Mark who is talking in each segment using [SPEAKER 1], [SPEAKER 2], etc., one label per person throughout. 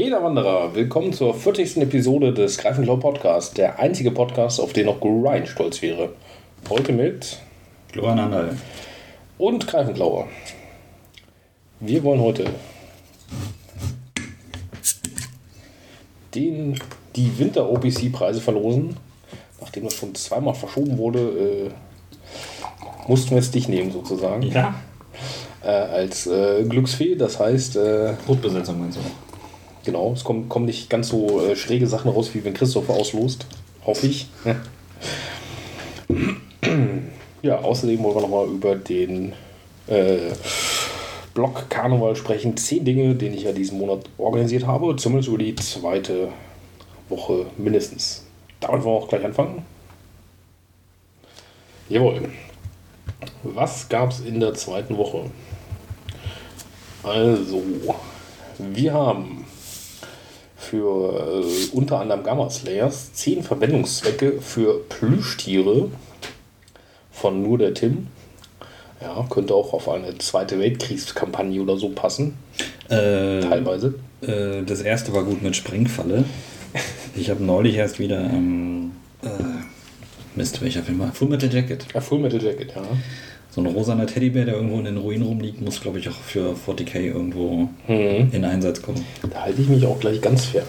[SPEAKER 1] Jeder Wanderer, willkommen zur 40. Episode des Greifenklau Podcast, der einzige Podcast, auf den auch Ryan stolz wäre. Heute mit
[SPEAKER 2] Florian Anderl
[SPEAKER 1] und Greifenklauer. Wir wollen heute die Winter-OPC-Preise verlosen. Nachdem das schon zweimal verschoben wurde, mussten wir es dich nehmen sozusagen.
[SPEAKER 2] Ja.
[SPEAKER 1] Als Glücksfee, das heißt...
[SPEAKER 2] Brotbesetzung meinst du?
[SPEAKER 1] Genau, es kommen nicht ganz so schräge Sachen raus, wie wenn Christopher auslost. Hoffe ich. Ja, außerdem wollen wir nochmal über den Blog Karneval sprechen. 10 Dinge, den ich ja diesen Monat organisiert habe. Zumindest über die zweite Woche mindestens. Damit wollen wir auch gleich anfangen. Jawohl. Was gab es in der zweiten Woche? Also, wir haben für unter anderem Gamma Slayers 10 Verwendungszwecke für Plüschtiere von nur der Tim. Ja, könnte auch auf eine Zweite Weltkriegskampagne oder so passen. Teilweise.
[SPEAKER 2] Das erste war gut mit Sprengfalle. Ich habe neulich erst wieder Mist, welcher Film war? Full Metal Jacket.
[SPEAKER 1] Ja, Full Metal Jacket, ja.
[SPEAKER 2] So ein rosaner Teddybär, der irgendwo in den Ruinen rumliegt, muss, glaube ich, auch für 40k irgendwo in Einsatz kommen.
[SPEAKER 1] Da halte ich mich auch gleich ganz fern.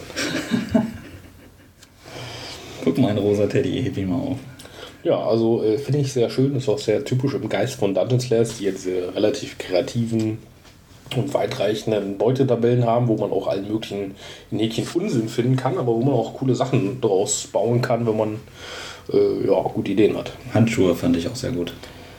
[SPEAKER 2] Guck mal, ein rosa Teddy, heb ihn mal auf.
[SPEAKER 1] Ja, also finde ich sehr schön. Ist auch sehr typisch im Geist von Dungeon Slayers, die jetzt relativ kreativen und weitreichenden Beutetabellen haben, wo man auch allen möglichen in Häkchen Unsinn finden kann, aber wo man auch coole Sachen draus bauen kann, wenn man gute Ideen hat.
[SPEAKER 2] Handschuhe fand ich auch sehr gut.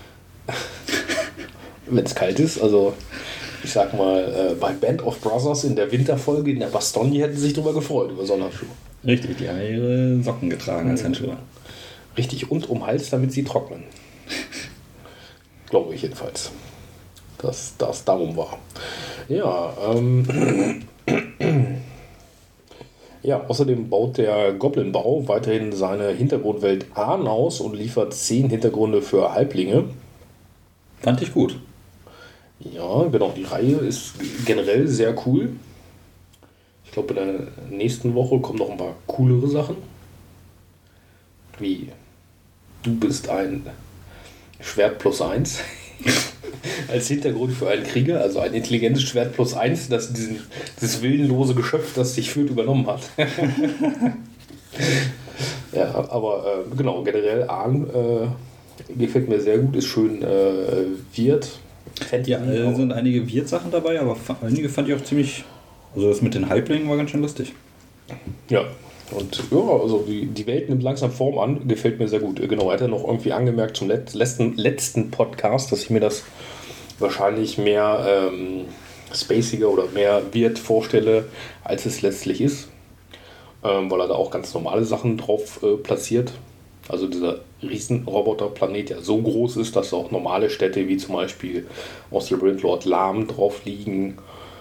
[SPEAKER 1] Wenn es kalt ist, also ich sag mal, bei Band of Brothers in der Winterfolge in der Bastogne hätten sie sich drüber gefreut, über Sonnenhandschuhe.
[SPEAKER 2] Richtig, die haben ihre Socken getragen als Handschuhe.
[SPEAKER 1] Richtig, und um Hals, damit sie trocknen. Glaube ich jedenfalls, dass das darum war. Ja, ja, außerdem baut der Goblin-Bau weiterhin seine Hintergrundwelt Ahn aus und liefert 10 Hintergründe für Halblinge.
[SPEAKER 2] Fand ich gut.
[SPEAKER 1] Ja, genau, die Reihe ist generell sehr cool. Ich glaube, in der nächsten Woche kommen noch ein paar coolere Sachen. Wie du bist ein Schwert +1 als Hintergrund für einen Krieger, also ein intelligentes Schwert +1, das dieses willenlose Geschöpf, das dich führt, übernommen hat. Ja, aber genau, generell Ahn gefällt mir sehr gut, ist schön Wirt.
[SPEAKER 2] Ja, sind einige Wirt-Sachen dabei, aber einige fand ich auch ziemlich, also das mit den Halblingen war ganz schön lustig.
[SPEAKER 1] Ja, und ja, also die Welt nimmt langsam Form an, gefällt mir sehr gut. Genau, er hat ja noch irgendwie angemerkt zum letzten Podcast, dass ich mir das wahrscheinlich mehr spaciger oder mehr Wirt vorstelle, als es letztlich ist. Weil er da auch ganz normale Sachen drauf platziert. Also dieser Riesenroboterplanet ja so groß ist, dass auch normale Städte wie zum Beispiel aus Labyrinth Lord Lam drauf liegen.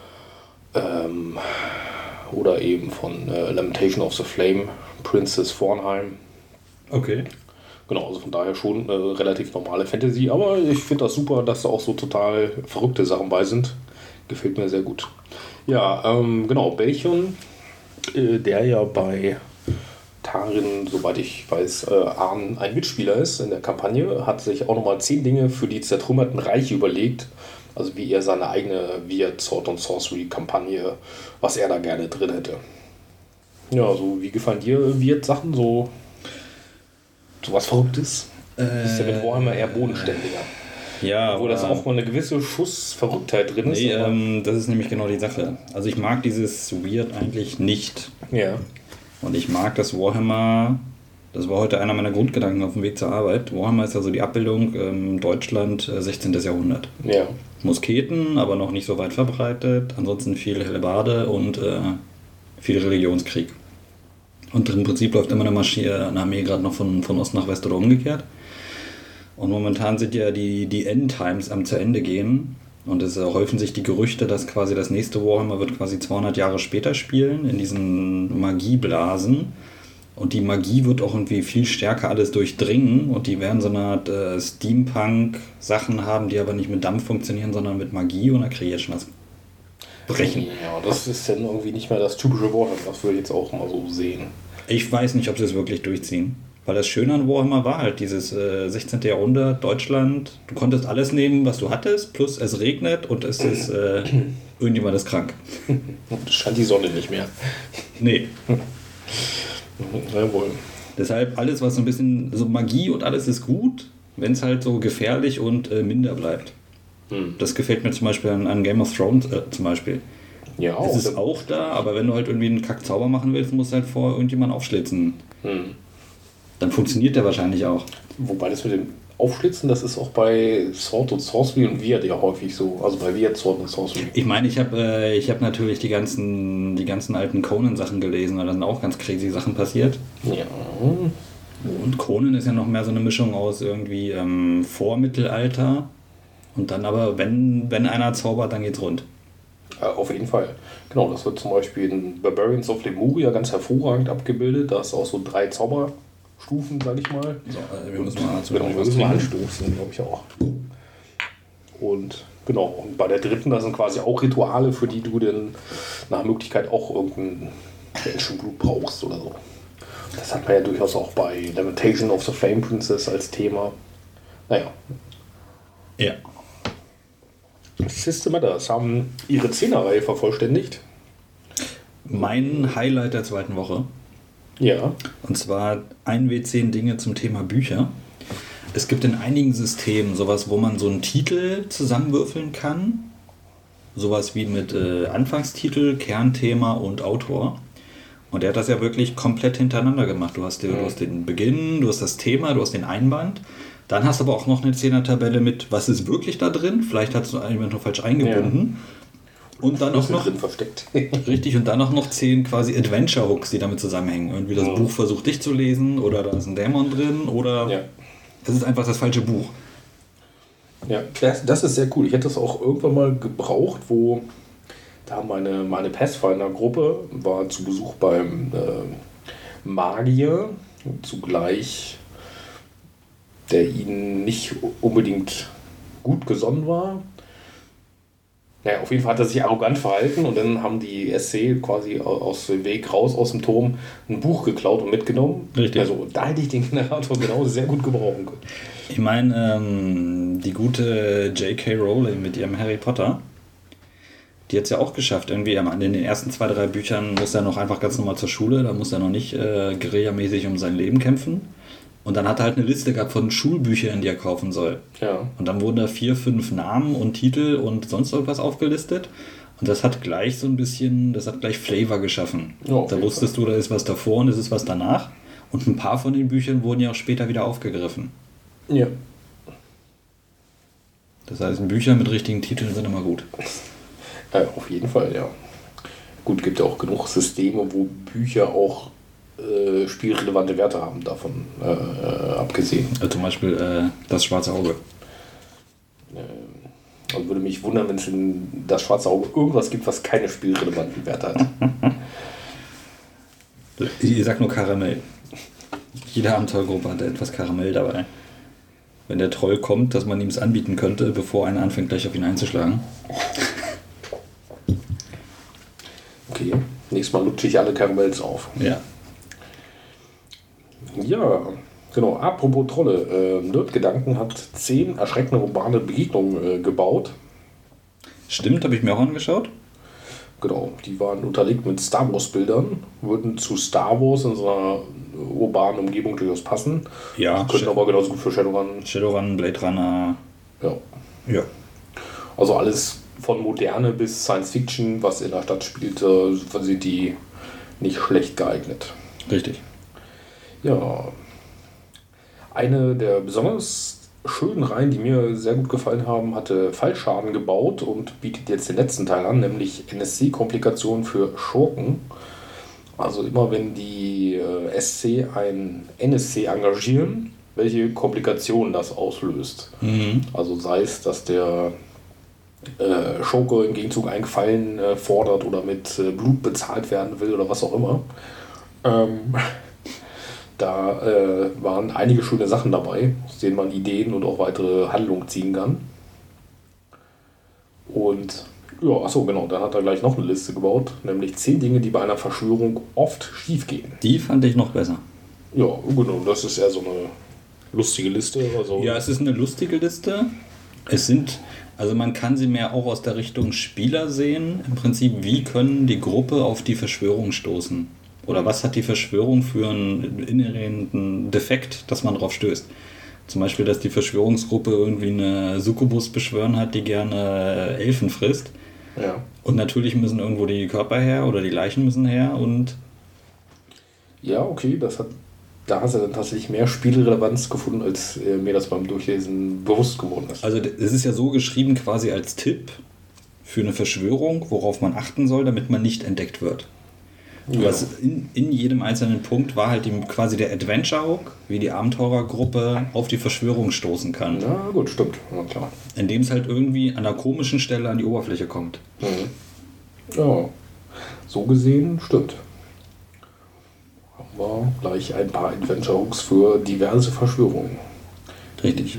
[SPEAKER 1] Oder eben von Lamentation of the Flame, Princess Vornheim.
[SPEAKER 2] Okay.
[SPEAKER 1] Genau, also von daher schon relativ normale Fantasy. Aber ich finde das super, dass da auch so total verrückte Sachen bei sind. Gefällt mir sehr gut. Ja, genau, Belchion, der ja bei Tarin, soweit ich weiß, Ahn ein Mitspieler ist in der Kampagne, hat sich auch nochmal 10 Dinge für die zertrümmerten Reiche überlegt. Also wie er seine eigene Weird Sword and Sorcery Kampagne, was er da gerne drin hätte. Ja, so wie gefallen dir Weird Sachen? So was Verrücktes? Ist ja mit Warhammer eher bodenständiger.
[SPEAKER 2] Ja,
[SPEAKER 1] wo das auch mal eine gewisse Schussverrücktheit drin ist.
[SPEAKER 2] Nee, das ist nämlich genau die Sache. Also ich mag dieses Weird eigentlich nicht.
[SPEAKER 1] Ja.
[SPEAKER 2] Und ich mag das Warhammer, das war heute einer meiner Grundgedanken auf dem Weg zur Arbeit. Warhammer ist also die Abbildung Deutschland 16. Jahrhundert.
[SPEAKER 1] Ja.
[SPEAKER 2] Musketen, aber noch nicht so weit verbreitet. Ansonsten viel Hellebarde und viel Religionskrieg. Und im Prinzip läuft immer eine Armee gerade noch von Ost nach West oder umgekehrt. Und momentan sind ja die Endtimes am zu Ende gehen. Und es häufen sich die Gerüchte, dass quasi das nächste Warhammer wird quasi 200 Jahre später spielen, in diesen Magieblasen. Und die Magie wird auch irgendwie viel stärker alles durchdringen. Und die werden so eine Art Steampunk-Sachen haben, die aber nicht mit Dampf funktionieren, sondern mit Magie. Und da kriege ich jetzt schon was brechen.
[SPEAKER 1] Ja, das ist dann irgendwie nicht mehr das typische Wort, das würde ich jetzt auch mal so sehen.
[SPEAKER 2] Ich weiß nicht, ob sie es wirklich durchziehen. Weil das Schöne an Warhammer war halt dieses 16. Jahrhundert, Deutschland. Du konntest alles nehmen, was du hattest, plus es regnet und es ist irgendjemand ist krank.
[SPEAKER 1] Es scheint die Sonne nicht mehr.
[SPEAKER 2] Nee.
[SPEAKER 1] Jawohl.
[SPEAKER 2] Deshalb alles, was so ein bisschen, so Magie und alles ist gut, wenn es halt so gefährlich und minder bleibt. Das gefällt mir zum Beispiel an Game of Thrones zum Beispiel.
[SPEAKER 1] Ja,
[SPEAKER 2] Es ist auch da, aber wenn du halt irgendwie einen Kackzauber machen willst, musst du halt vor irgendjemanden aufschlitzen. Dann funktioniert der wahrscheinlich auch.
[SPEAKER 1] Wobei das mit dem Aufschlitzen, das ist auch bei Sword und Sorcery und Weird ja häufig so. Also bei Weird, Sword und Sorcery.
[SPEAKER 2] Ich meine, ich hab natürlich die ganzen alten Conan-Sachen gelesen, da sind auch ganz crazy Sachen passiert.
[SPEAKER 1] Ja.
[SPEAKER 2] Und Conan ist ja noch mehr so eine Mischung aus irgendwie Vormittelalter und dann aber, wenn einer zaubert, dann geht's rund.
[SPEAKER 1] Auf jeden Fall. Genau, das wird zum Beispiel in Barbarians of Lemuria ganz hervorragend abgebildet. Da ist auch so 3 Zauberstufen, sag ich mal.
[SPEAKER 2] So, wir müssen mal
[SPEAKER 1] anstoßen, glaube ich auch. Und genau, und bei der dritten, das sind quasi auch Rituale, für die du dann nach Möglichkeit auch irgendein Menschenblut brauchst oder so. Das hat man ja durchaus auch bei Lamentation of the Flame Princess als Thema. Naja.
[SPEAKER 2] Ja.
[SPEAKER 1] System Matters haben ihre 10er-Reihe vervollständigt.
[SPEAKER 2] Mein Highlight der zweiten Woche.
[SPEAKER 1] Ja.
[SPEAKER 2] Und zwar 1W10 Dinge zum Thema Bücher. Es gibt in einigen Systemen sowas, wo man so einen Titel zusammenwürfeln kann. Sowas wie mit Anfangstitel, Kernthema und Autor. Und er hat das ja wirklich komplett hintereinander gemacht. Du hast den Beginn, du hast das Thema, du hast den Einband. Dann hast du aber auch noch eine 10er-Tabelle mit, was ist wirklich da drin. Vielleicht hast du jemand noch falsch eingebunden. Ja. Und dann auch noch
[SPEAKER 1] drin versteckt.
[SPEAKER 2] Richtig, und dann auch noch 10 quasi Adventure-Hooks, die damit zusammenhängen. Irgendwie das Buch versucht dich zu lesen oder da ist ein Dämon drin oder es ist einfach das falsche Buch.
[SPEAKER 1] Ja, das ist sehr cool. Ich hätte das auch irgendwann mal gebraucht, wo da meine Pathfinder-Gruppe war zu Besuch beim Magier, zugleich der ihnen nicht unbedingt gut gesonnen war. Naja, auf jeden Fall hat er sich arrogant verhalten und dann haben die SC quasi aus dem Weg raus aus dem Turm ein Buch geklaut und mitgenommen.
[SPEAKER 2] Richtig.
[SPEAKER 1] Also da hätte ich den Generator genau sehr gut gebrauchen können.
[SPEAKER 2] Ich meine, die gute J.K. Rowling mit ihrem Harry Potter, die hat es ja auch geschafft. Irgendwie in den ersten 2, 3 Büchern muss er noch einfach ganz normal zur Schule, da muss er noch nicht guerillamäßig um sein Leben kämpfen. Und dann hat er halt eine Liste gehabt von Schulbüchern, die er kaufen soll.
[SPEAKER 1] Ja.
[SPEAKER 2] Und dann wurden da 4, 5 Namen und Titel und sonst irgendwas aufgelistet. Und das hat gleich so ein bisschen, das hat gleich Flavor geschaffen.
[SPEAKER 1] Ja,
[SPEAKER 2] da wusstest du, da ist was davor und es ist was danach. Und ein paar von den Büchern wurden ja auch später wieder aufgegriffen.
[SPEAKER 1] Ja.
[SPEAKER 2] Das heißt, Bücher mit richtigen Titeln sind immer gut.
[SPEAKER 1] Auf jeden Fall, ja. Gut, gibt ja auch genug Systeme, wo Bücher auch spielrelevante Werte haben, davon abgesehen.
[SPEAKER 2] Also zum Beispiel das Schwarze Auge.
[SPEAKER 1] Also würde mich wundern, wenn es in das Schwarze Auge irgendwas gibt, was keine spielrelevanten Werte hat.
[SPEAKER 2] Ich sag nur Karamell. Jede Abenteuergruppe hat etwas Karamell dabei. Wenn der Troll kommt, dass man ihm es anbieten könnte, bevor einer anfängt, gleich auf ihn einzuschlagen.
[SPEAKER 1] Okay, nächstes Mal lutsche ich alle Karamells auf.
[SPEAKER 2] Ja.
[SPEAKER 1] Ja, genau. Apropos Trolle. Nerdgedanken hat 10 erschreckende urbane Begegnungen gebaut.
[SPEAKER 2] Stimmt, habe ich mir auch angeschaut.
[SPEAKER 1] Genau, die waren unterlegt mit Star Wars Bildern, würden zu Star Wars in so einer urbanen Umgebung durchaus passen.
[SPEAKER 2] Ja.
[SPEAKER 1] Könnten aber genauso gut für Shadowrun.
[SPEAKER 2] Shadowrun, Blade Runner.
[SPEAKER 1] Ja.
[SPEAKER 2] Ja.
[SPEAKER 1] Also alles von Moderne bis Science Fiction, was in der Stadt spielt, sind die nicht schlecht geeignet.
[SPEAKER 2] Richtig.
[SPEAKER 1] Ja, eine der besonders schönen Reihen, die mir sehr gut gefallen haben, hatte Fallschaden gebaut und bietet jetzt den letzten Teil an, nämlich NSC-Komplikationen für Schurken. Also immer wenn die SC ein NSC engagieren, welche Komplikationen das auslöst.
[SPEAKER 2] Mhm.
[SPEAKER 1] Also sei es, dass der Schurke im Gegenzug einen Gefallen fordert oder mit Blut bezahlt werden will oder was auch immer. Da waren einige schöne Sachen dabei, aus denen man Ideen und auch weitere Handlungen ziehen kann. Und Ja, achso, genau. Dann hat er gleich noch eine Liste gebaut, nämlich 10 Dinge, die bei einer Verschwörung oft schief gehen.
[SPEAKER 2] Die fand ich noch besser.
[SPEAKER 1] Ja, genau. Das ist eher so eine lustige Liste. Also
[SPEAKER 2] Ja, es ist eine lustige Liste. Also man kann sie mehr auch aus der Richtung Spieler sehen. Im Prinzip, wie können die Gruppe auf die Verschwörung stoßen? Oder was hat die Verschwörung für einen inhärenten Defekt, dass man drauf stößt? Zum Beispiel, dass die Verschwörungsgruppe irgendwie eine Succubus beschwören hat, die gerne Elfen frisst.
[SPEAKER 1] Ja.
[SPEAKER 2] Und natürlich müssen irgendwo die Körper her oder die Leichen müssen her. Und
[SPEAKER 1] Ja, okay, da hast du dann tatsächlich mehr Spielrelevanz gefunden, als mir das beim Durchlesen bewusst geworden ist.
[SPEAKER 2] also es ist ja so geschrieben quasi als Tipp für eine Verschwörung, worauf man achten soll, damit man nicht entdeckt wird.
[SPEAKER 1] Ja.
[SPEAKER 2] Was in jedem einzelnen Punkt war halt quasi der Adventure-Hook, wie die Abenteurergruppe auf die Verschwörung stoßen kann.
[SPEAKER 1] Na gut, stimmt. Ja, klar.
[SPEAKER 2] Indem es halt irgendwie an einer komischen Stelle an die Oberfläche kommt.
[SPEAKER 1] Ja, so gesehen stimmt. Haben wir gleich ein paar Adventure-Hooks für diverse Verschwörungen.
[SPEAKER 2] Richtig.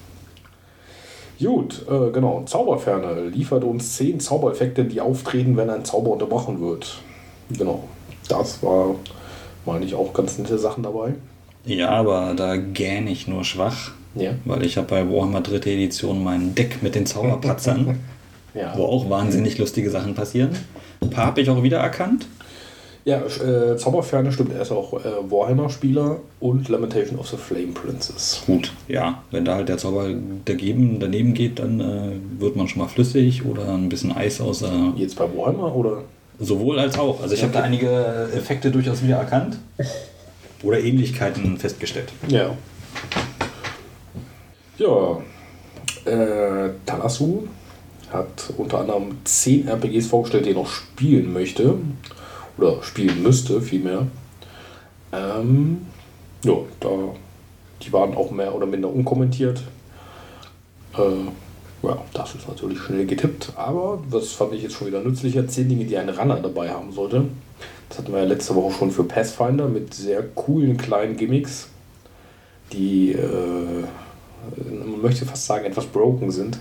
[SPEAKER 1] Gut, genau. Zauberferne liefert uns 10 Zaubereffekte, die auftreten, wenn ein Zauber unterbrochen wird. Genau. Das war, meine ich, auch ganz nette Sachen dabei.
[SPEAKER 2] Ja, aber da gähne ich nur schwach,
[SPEAKER 1] Ja.
[SPEAKER 2] weil ich habe bei Warhammer 3. Edition mein Deck mit den Zauberpatzern,
[SPEAKER 1] Ja.
[SPEAKER 2] wo auch wahnsinnig lustige Sachen passieren. Ein paar habe ich auch wiedererkannt.
[SPEAKER 1] Ja, Zauberferne stimmt. Er ist auch Warhammer-Spieler und Lamentation of the Flame Princess.
[SPEAKER 2] Gut, ja, wenn da halt der Zauber daneben geht, dann wird man schon mal flüssig oder ein bisschen Eis außer.
[SPEAKER 1] Jetzt bei Warhammer oder?
[SPEAKER 2] Sowohl als auch. Also ich habe da einige Effekte durchaus wieder erkannt oder Ähnlichkeiten festgestellt.
[SPEAKER 1] Ja. Ja, Talasu hat unter anderem 10 RPGs vorgestellt, die er noch spielen möchte. Oder spielen müsste, vielmehr. Ja, die waren auch mehr oder minder unkommentiert. Ja, das ist natürlich schnell getippt, aber das fand ich jetzt schon wieder nützlicher. 10 Dinge, die ein Runner dabei haben sollte. Das hatten wir ja letzte Woche schon für Pathfinder mit sehr coolen kleinen Gimmicks, die, man möchte fast sagen, etwas broken sind.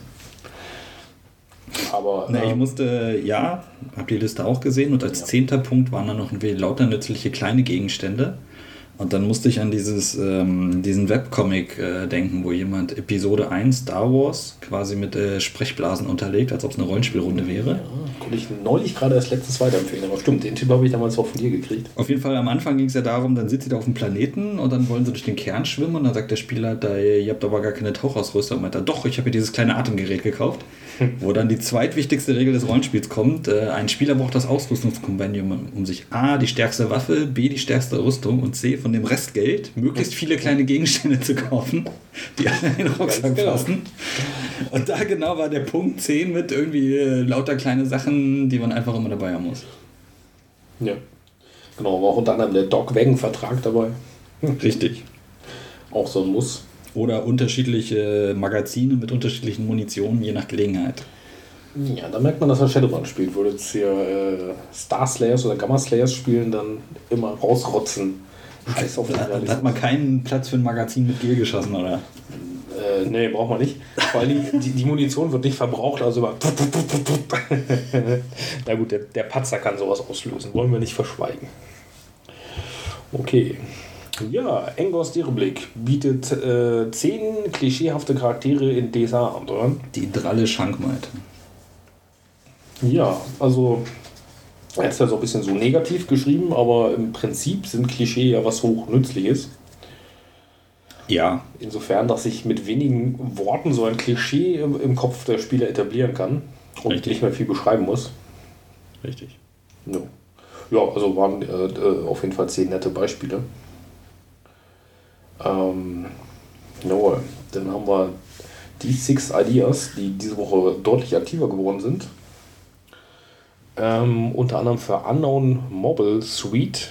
[SPEAKER 1] Aber
[SPEAKER 2] Ich musste, habe die Liste auch gesehen und als 10. Punkt waren dann noch lauter nützliche kleine Gegenstände. Und dann musste ich an diesen Webcomic denken, wo jemand Episode 1 Star Wars quasi mit Sprechblasen unterlegt, als ob es eine Rollenspielrunde wäre.
[SPEAKER 1] Ja, konnte ich neulich gerade erst letztens weiterempfehlen, aber stimmt, den Tipp habe ich damals auch von dir gekriegt.
[SPEAKER 2] Auf jeden Fall am Anfang ging es ja darum, dann sitzt ihr da auf dem Planeten und dann wollen sie durch den Kern schwimmen und dann sagt der Spieler, ihr habt aber gar keine Tauchausrüstung. Und meint er, doch, ich habe hier dieses kleine Atemgerät gekauft. Wo dann die zweitwichtigste Regel des Rollenspiels kommt. Ein Spieler braucht das Ausrüstungskompendium, um sich A, die stärkste Waffe, B, die stärkste Rüstung und C, von dem Restgeld möglichst viele kleine Gegenstände zu kaufen, die alle in den Rucksack passen. Und da genau war der Punkt 10 mit irgendwie lauter kleine Sachen, die man einfach immer dabei haben muss.
[SPEAKER 1] Ja, genau, war auch unter anderem der Doc-Wagon-Vertrag dabei.
[SPEAKER 2] Richtig.
[SPEAKER 1] Auch so ein Muss.
[SPEAKER 2] Oder unterschiedliche Magazine mit unterschiedlichen Munitionen, je nach Gelegenheit.
[SPEAKER 1] Ja, da merkt man, dass er Shadowrun spielt. Würde jetzt hier Star Slayers oder Gamma Slayers spielen, dann immer rausrotzen. Scheiß auf den
[SPEAKER 2] Da
[SPEAKER 1] Realismus.
[SPEAKER 2] hat man keinen Platz für ein Magazin mit Gel geschossen, oder?
[SPEAKER 1] Nee, braucht man nicht. Weil die Munition wird nicht verbraucht, also immer. Na gut, der Patzer kann sowas auslösen. Wollen wir nicht verschweigen. Okay. Ja, Engors Diereblick bietet 10 klischeehafte Charaktere in DSA-Abenteuern.
[SPEAKER 2] Die Dralle Schankmaid.
[SPEAKER 1] Ja, also er ist ja so ein bisschen so negativ geschrieben, aber im Prinzip sind Klischee ja was hochnützliches.
[SPEAKER 2] Ja.
[SPEAKER 1] Insofern, dass ich mit wenigen Worten so ein Klischee im Kopf der Spieler etablieren kann und
[SPEAKER 2] Richtig.
[SPEAKER 1] nicht mehr viel beschreiben muss.
[SPEAKER 2] Richtig.
[SPEAKER 1] Ja, also waren auf jeden Fall 10 nette Beispiele. Jawohl, dann haben wir die 6 Ideas, die diese Woche deutlich aktiver geworden sind. Unter anderem für Unknown Mobile Suite.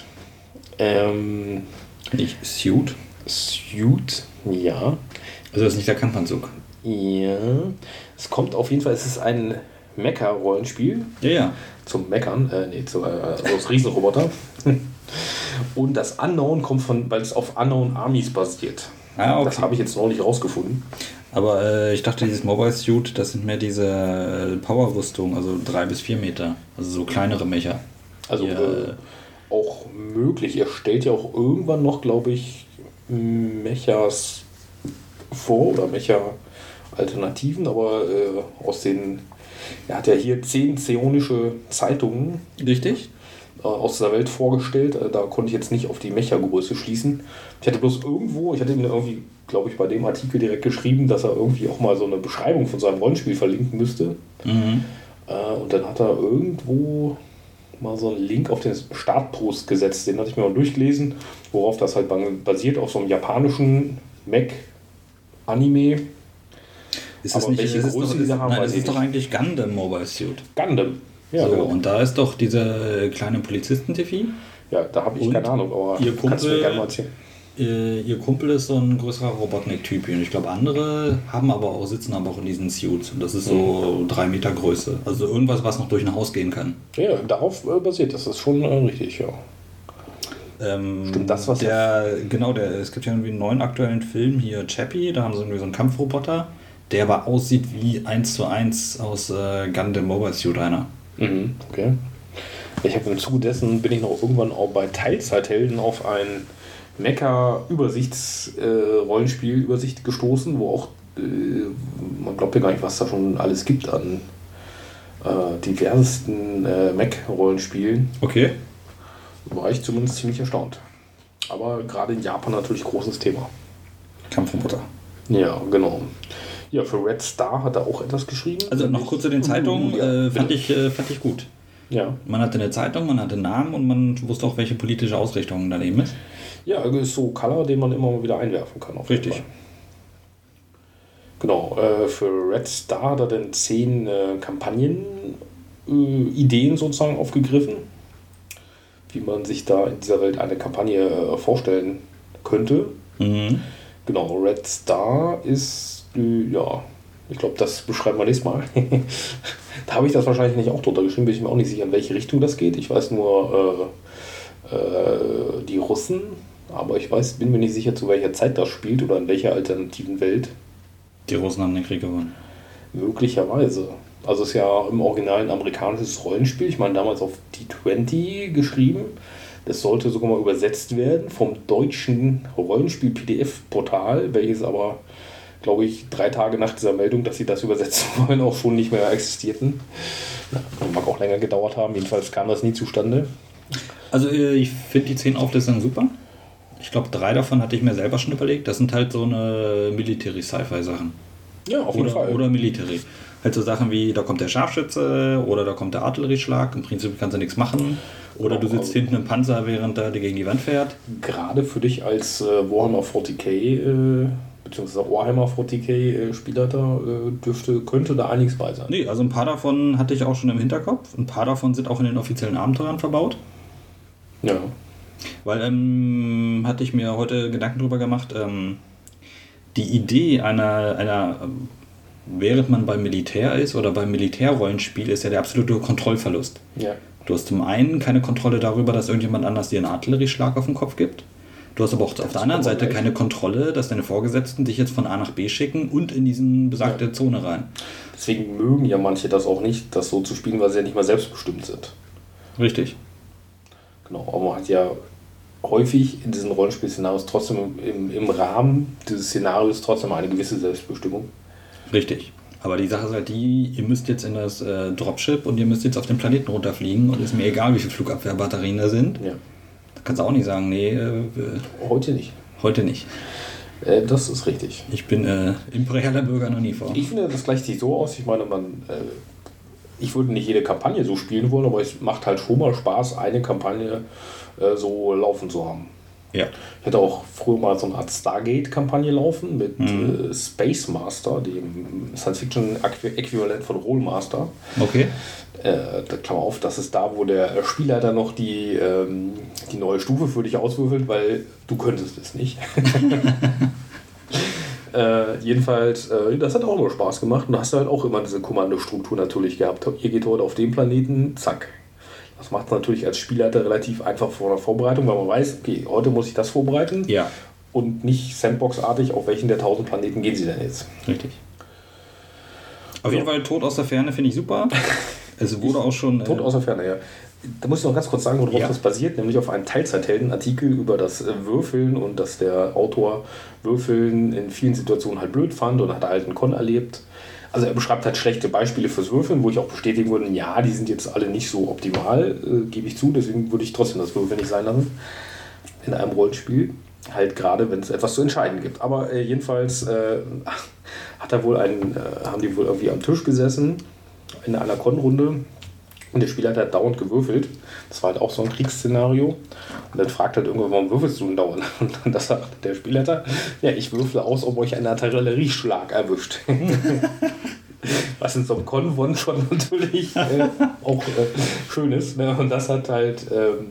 [SPEAKER 2] Nicht Suit.
[SPEAKER 1] Suite, ja.
[SPEAKER 2] Also das ist nicht der Kampfanzug.
[SPEAKER 1] Ja. Es kommt auf jeden Fall, es ist ein Mecha-Rollenspiel.
[SPEAKER 2] Ja.
[SPEAKER 1] Zum Meckern, aus Riesenroboter. Und das Unknown kommt weil es auf Unknown Armies basiert.
[SPEAKER 2] Ah, okay.
[SPEAKER 1] Das habe ich jetzt noch nicht rausgefunden.
[SPEAKER 2] Aber ich dachte, dieses Mobile Suit, das sind mehr diese Power-Rüstungen, also 3 bis 4 Meter. Also so kleinere Mecher.
[SPEAKER 1] Also
[SPEAKER 2] Ja.
[SPEAKER 1] auch möglich. Er stellt ja auch irgendwann noch, glaube ich, Mechas vor oder Mecha-Alternativen, aber aus den, er hat ja hier 10 psionische Zeitungen
[SPEAKER 2] Richtig?
[SPEAKER 1] aus der Welt vorgestellt. Da konnte ich jetzt nicht auf die Mecha-Größe schließen. Ich hatte bloß irgendwo, ich hatte ihm irgendwie, glaube ich, bei dem Artikel direkt geschrieben, dass er irgendwie auch mal so eine Beschreibung von seinem Rollenspiel verlinken müsste.
[SPEAKER 2] Mhm.
[SPEAKER 1] Und dann hat er irgendwo mal so einen Link auf den Startpost gesetzt. Den hatte ich mir mal durchgelesen, worauf das halt basiert, auf so einem japanischen Mech-Anime.
[SPEAKER 2] Ist das
[SPEAKER 1] Aber
[SPEAKER 2] nicht,
[SPEAKER 1] welche
[SPEAKER 2] ist
[SPEAKER 1] Größe
[SPEAKER 2] doch,
[SPEAKER 1] die da haben,
[SPEAKER 2] nein,
[SPEAKER 1] weiß
[SPEAKER 2] das
[SPEAKER 1] ich
[SPEAKER 2] ist doch
[SPEAKER 1] nicht.
[SPEAKER 2] eigentlich Gundam Mobile Suit.
[SPEAKER 1] Gundam. Ja,
[SPEAKER 2] So,
[SPEAKER 1] genau.
[SPEAKER 2] und da ist doch diese kleine Polizisten-Tifi.
[SPEAKER 1] Ja, da habe ich
[SPEAKER 2] Und
[SPEAKER 1] keine Ahnung, aber
[SPEAKER 2] ihr
[SPEAKER 1] kannst du mir
[SPEAKER 2] Kumpel-
[SPEAKER 1] gerne mal erzählen.
[SPEAKER 2] Ihr Kumpel ist so ein größerer Robotnik-Typ. Und ich glaube, andere sitzen aber auch in diesen Suits. Und das ist so 3 Meter Größe. Also irgendwas, was noch durch ein Haus gehen kann.
[SPEAKER 1] Ja, darauf basiert das. Das ist schon richtig, ja. Stimmt das, was
[SPEAKER 2] es gibt ja irgendwie einen neuen aktuellen Film hier, Chappie, da haben sie irgendwie so einen Kampfroboter, der aber aussieht wie 1:1 aus Gundam Mobile Suit einer.
[SPEAKER 1] Mhm, okay. Ich habe im Zuge dessen bin ich noch irgendwann auch bei Teilzeithelden auf ein Mecha-Rollenspiel-Übersicht gestoßen, wo auch man glaubt ja gar nicht, was da schon alles gibt an diversesten Mech-Rollenspielen.
[SPEAKER 2] Okay.
[SPEAKER 1] War ich zumindest ziemlich erstaunt. Aber gerade in Japan natürlich großes Thema.
[SPEAKER 2] Kampfroboter.
[SPEAKER 1] Ja, genau. Ja, für Red Star hat er auch etwas geschrieben.
[SPEAKER 2] Also noch kurz zu den Zeitungen,
[SPEAKER 1] Ja,
[SPEAKER 2] fand
[SPEAKER 1] bitte.
[SPEAKER 2] ich gut.
[SPEAKER 1] Ja.
[SPEAKER 2] Man hatte eine Zeitung, man hatte einen Namen und man wusste auch, welche politische Ausrichtung daneben ist.
[SPEAKER 1] Ja, ist so Color, den man immer mal wieder einwerfen kann. Auf jeden
[SPEAKER 2] Richtig.
[SPEAKER 1] Fall. Genau, für Red Star hat er dann 10 Kampagnen-Ideen sozusagen aufgegriffen, wie man sich da in dieser Welt eine Kampagne vorstellen könnte.
[SPEAKER 2] Mhm.
[SPEAKER 1] Genau, Red Star ist, ja, ich glaube, das beschreiben wir nächstes Mal. Da habe ich das wahrscheinlich nicht auch drunter geschrieben, bin ich mir auch nicht sicher, in welche Richtung das geht. Ich weiß nur die Russen, aber bin mir nicht sicher, zu welcher Zeit das spielt oder in welcher alternativen Welt.
[SPEAKER 2] Die Russen haben den Krieg gewonnen.
[SPEAKER 1] Möglicherweise. Also es ist ja im Original ein amerikanisches Rollenspiel. Ich meine, damals auf D20 geschrieben. Das sollte sogar mal übersetzt werden vom deutschen Rollenspiel-PDF-Portal, welches aber, glaube ich, 3 Tage nach dieser Meldung, dass sie das übersetzen wollen, auch schon nicht mehr existierten. Mag auch länger gedauert haben. Jedenfalls kam das nie zustande.
[SPEAKER 2] Also ich finde die 10 Auflistungen super. Ich glaube, 3 davon hatte ich mir selber schon überlegt. Das sind halt so eine Military-Sci-Fi-Sachen.
[SPEAKER 1] Ja, auf jeden Fall.
[SPEAKER 2] Oder Military. Halt so Sachen wie, da kommt der Scharfschütze oder da kommt der Artillerieschlag. Im Prinzip kannst du nichts machen. Oder du sitzt hinten im Panzer, während der gegen die Wand fährt.
[SPEAKER 1] Gerade für dich als Warhammer 40k beziehungsweise Warhammer 40k Spielleiter könnte da einiges bei sein.
[SPEAKER 2] Nee, also ein paar davon hatte ich auch schon im Hinterkopf. Ein paar davon sind auch in den offiziellen Abenteuern verbaut.
[SPEAKER 1] Ja.
[SPEAKER 2] Weil hatte ich mir heute Gedanken drüber gemacht, die Idee einer während man beim Militär ist oder beim Militärrollenspiel, ist ja der absolute Kontrollverlust.
[SPEAKER 1] Ja.
[SPEAKER 2] Du hast zum einen keine Kontrolle darüber, dass irgendjemand anders dir einen Artillerieschlag auf den Kopf gibt. Du hast aber auch auf der anderen Seite keine Kontrolle, dass deine Vorgesetzten dich jetzt von A nach B schicken und in diesen besagte Zone rein.
[SPEAKER 1] Deswegen mögen ja manche das auch nicht, das so zu spielen, weil sie ja nicht mal selbstbestimmt sind.
[SPEAKER 2] Richtig.
[SPEAKER 1] Genau, aber man hat ja häufig in diesen Rollenspiel-Szenarios trotzdem im Rahmen dieses Szenarios trotzdem eine gewisse Selbstbestimmung.
[SPEAKER 2] Richtig. Aber die Sache ist halt die, ihr müsst jetzt in das Dropship und ihr müsst jetzt auf den Planeten runterfliegen und ist mir egal, wie viele Flugabwehrbatterien da sind.
[SPEAKER 1] Ja.
[SPEAKER 2] Da kannst du auch nicht sagen, nee,
[SPEAKER 1] Heute nicht.
[SPEAKER 2] heute nicht.
[SPEAKER 1] Das ist richtig.
[SPEAKER 2] Ich bin imperialer Bürger in Uniform.
[SPEAKER 1] Ich finde, das gleicht sich so aus. Ich meine, ich würde nicht jede Kampagne so spielen wollen, aber es macht halt schon mal Spaß, eine Kampagne so laufen zu haben.
[SPEAKER 2] Ja.
[SPEAKER 1] Ich hatte auch früher mal so eine Art Stargate-Kampagne laufen mit Space Master, dem Science-Fiction-Äquivalent von Rollmaster.
[SPEAKER 2] Okay.
[SPEAKER 1] Klammer auf, das ist da, wo der Spielleiter noch die neue Stufe für dich auswürfelt, weil du könntest es nicht. Jedenfalls, das hat auch immer Spaß gemacht und da hast du halt auch immer diese Kommandostruktur natürlich gehabt. Ihr geht heute auf den Planeten, zack. Das macht es natürlich als Spielleiter relativ einfach vor der Vorbereitung, weil man weiß, okay, heute muss ich das vorbereiten.
[SPEAKER 2] Ja.
[SPEAKER 1] und nicht Sandbox-artig, auf welchen der 1000 Planeten gehen sie denn jetzt.
[SPEAKER 2] Richtig. Auf jeden Fall Tod aus der Ferne finde ich super. Es wurde auch schon...
[SPEAKER 1] Tod aus der Ferne, ja. Da muss ich noch ganz kurz sagen, worauf das basiert, nämlich auf einem Teilzeithelden-Artikel über das Würfeln und dass der Autor Würfeln in vielen Situationen halt blöd fand und hat halt einen Con erlebt. Also er beschreibt halt schlechte Beispiele fürs Würfeln, wo ich auch bestätigen würde, ja, die sind jetzt alle nicht so optimal, gebe ich zu, deswegen würde ich trotzdem das Würfeln nicht sein lassen in einem Rollenspiel. Halt gerade, wenn es etwas zu entscheiden gibt. Aber jedenfalls haben die wohl irgendwie am Tisch gesessen in einer Con-Runde und der Spieler hat dauernd gewürfelt. Das war halt auch so ein Kriegsszenario. Und dann fragt halt irgendwann, warum würfelst du denn dauernd? Und dann sagt der Spielleiter, ja, ich würfle aus, ob euch ein Artillerieschlag erwischt. Was in so einem Con schon natürlich auch schön ist. Ne? Und das hat halt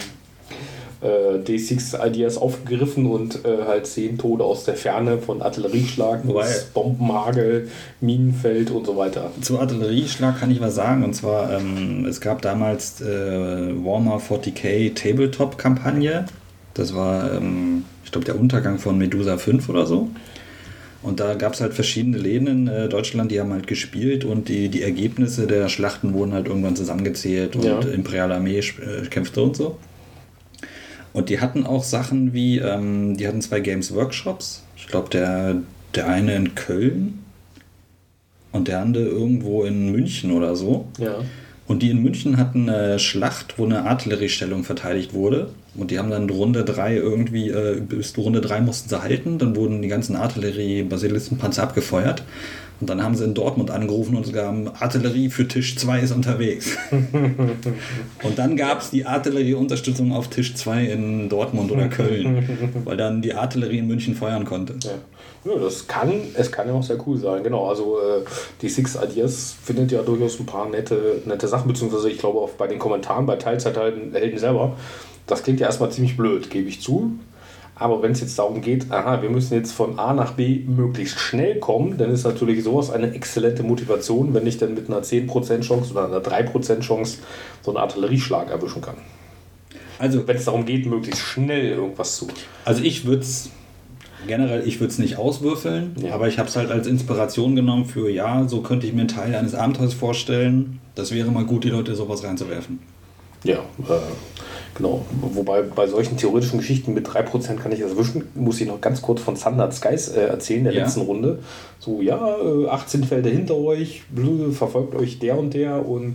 [SPEAKER 1] D6 Ideas aufgegriffen und halt 10 Tode aus der Ferne von Artillerieschlag, Bombenhagel, Minenfeld und so weiter.
[SPEAKER 2] Zu Artillerieschlag kann ich was sagen, und zwar es gab damals Warhammer 40k Tabletop-Kampagne. Das war, ich glaube, der Untergang von Medusa 5 oder so. Und da gab es halt verschiedene Läden in Deutschland, die haben halt gespielt und die Ergebnisse der Schlachten wurden halt irgendwann zusammengezählt und Imperiale Armee kämpfte und so. Und die hatten auch Sachen wie, die hatten 2 Games Workshops. Ich glaube, der eine in Köln und der andere irgendwo in München oder so.
[SPEAKER 1] Ja.
[SPEAKER 2] Und die in München hatten eine Schlacht, wo eine Artilleriestellung verteidigt wurde. Und die haben dann Runde 3 irgendwie, bis Runde 3 mussten sie halten. Dann wurden die ganzen Artillerie-Basilistenpanzer abgefeuert. Und dann haben sie in Dortmund angerufen und gaben, Artillerie für Tisch 2 ist unterwegs. Und dann gab es die Artillerieunterstützung auf Tisch 2 in Dortmund oder Köln, weil dann die Artillerie in München feuern konnte.
[SPEAKER 1] Ja, es kann ja auch sehr cool sein. Genau, also die Six Ideas findet ja durchaus ein paar nette Sachen, beziehungsweise ich glaube auch bei den Kommentaren bei Teilzeithelden selber. Das klingt ja erstmal ziemlich blöd, gebe ich zu. Aber wenn es jetzt darum geht, wir müssen jetzt von A nach B möglichst schnell kommen, dann ist natürlich sowas eine exzellente Motivation, wenn ich dann mit einer 10% Chance oder einer 3% Chance so einen Artillerieschlag erwischen kann. Also wenn es darum geht, möglichst schnell irgendwas zu.
[SPEAKER 2] Also ich würde es nicht auswürfeln, aber ich habe es halt als Inspiration genommen für, so könnte ich mir einen Teil eines Abenteuers vorstellen. Das wäre mal gut, die Leute sowas reinzuwerfen.
[SPEAKER 1] Ja, genau. Wobei bei solchen theoretischen Geschichten mit 3% kann ich das wischen. Muss ich noch ganz kurz von Thundered Skies erzählen, der letzten Runde. So, 18 Felder hinter euch, verfolgt euch der und der und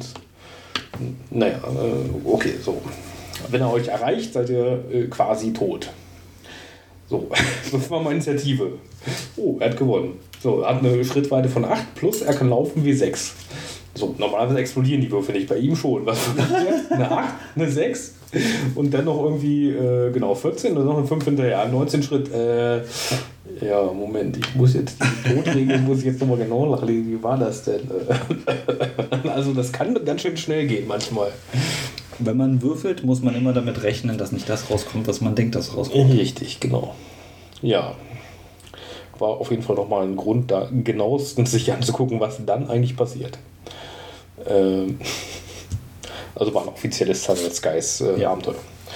[SPEAKER 1] okay, so. Wenn er euch erreicht, seid ihr quasi tot. So, das war mal Initiative. Oh, er hat gewonnen. So, er hat eine Schrittweite von 8 plus er kann laufen wie 6. So, normalerweise explodieren die Würfel nicht, bei ihm schon. Was jetzt? Eine 8, eine 6 und dann noch irgendwie 14 und noch eine 5 hinterher. 19 Schritt. Moment, ich muss jetzt die Todregeln muss ich jetzt nochmal genau nachlesen. Wie war das denn? Also das kann ganz schön schnell gehen manchmal.
[SPEAKER 2] Wenn man würfelt, muss man immer damit rechnen, dass nicht das rauskommt, was man denkt, dass rauskommt.
[SPEAKER 1] Richtig, genau. Ja. War auf jeden Fall nochmal ein Grund, da genauestens sich anzugucken, was dann eigentlich passiert. Also war ein offizielles Thundered Skies Abenteuer.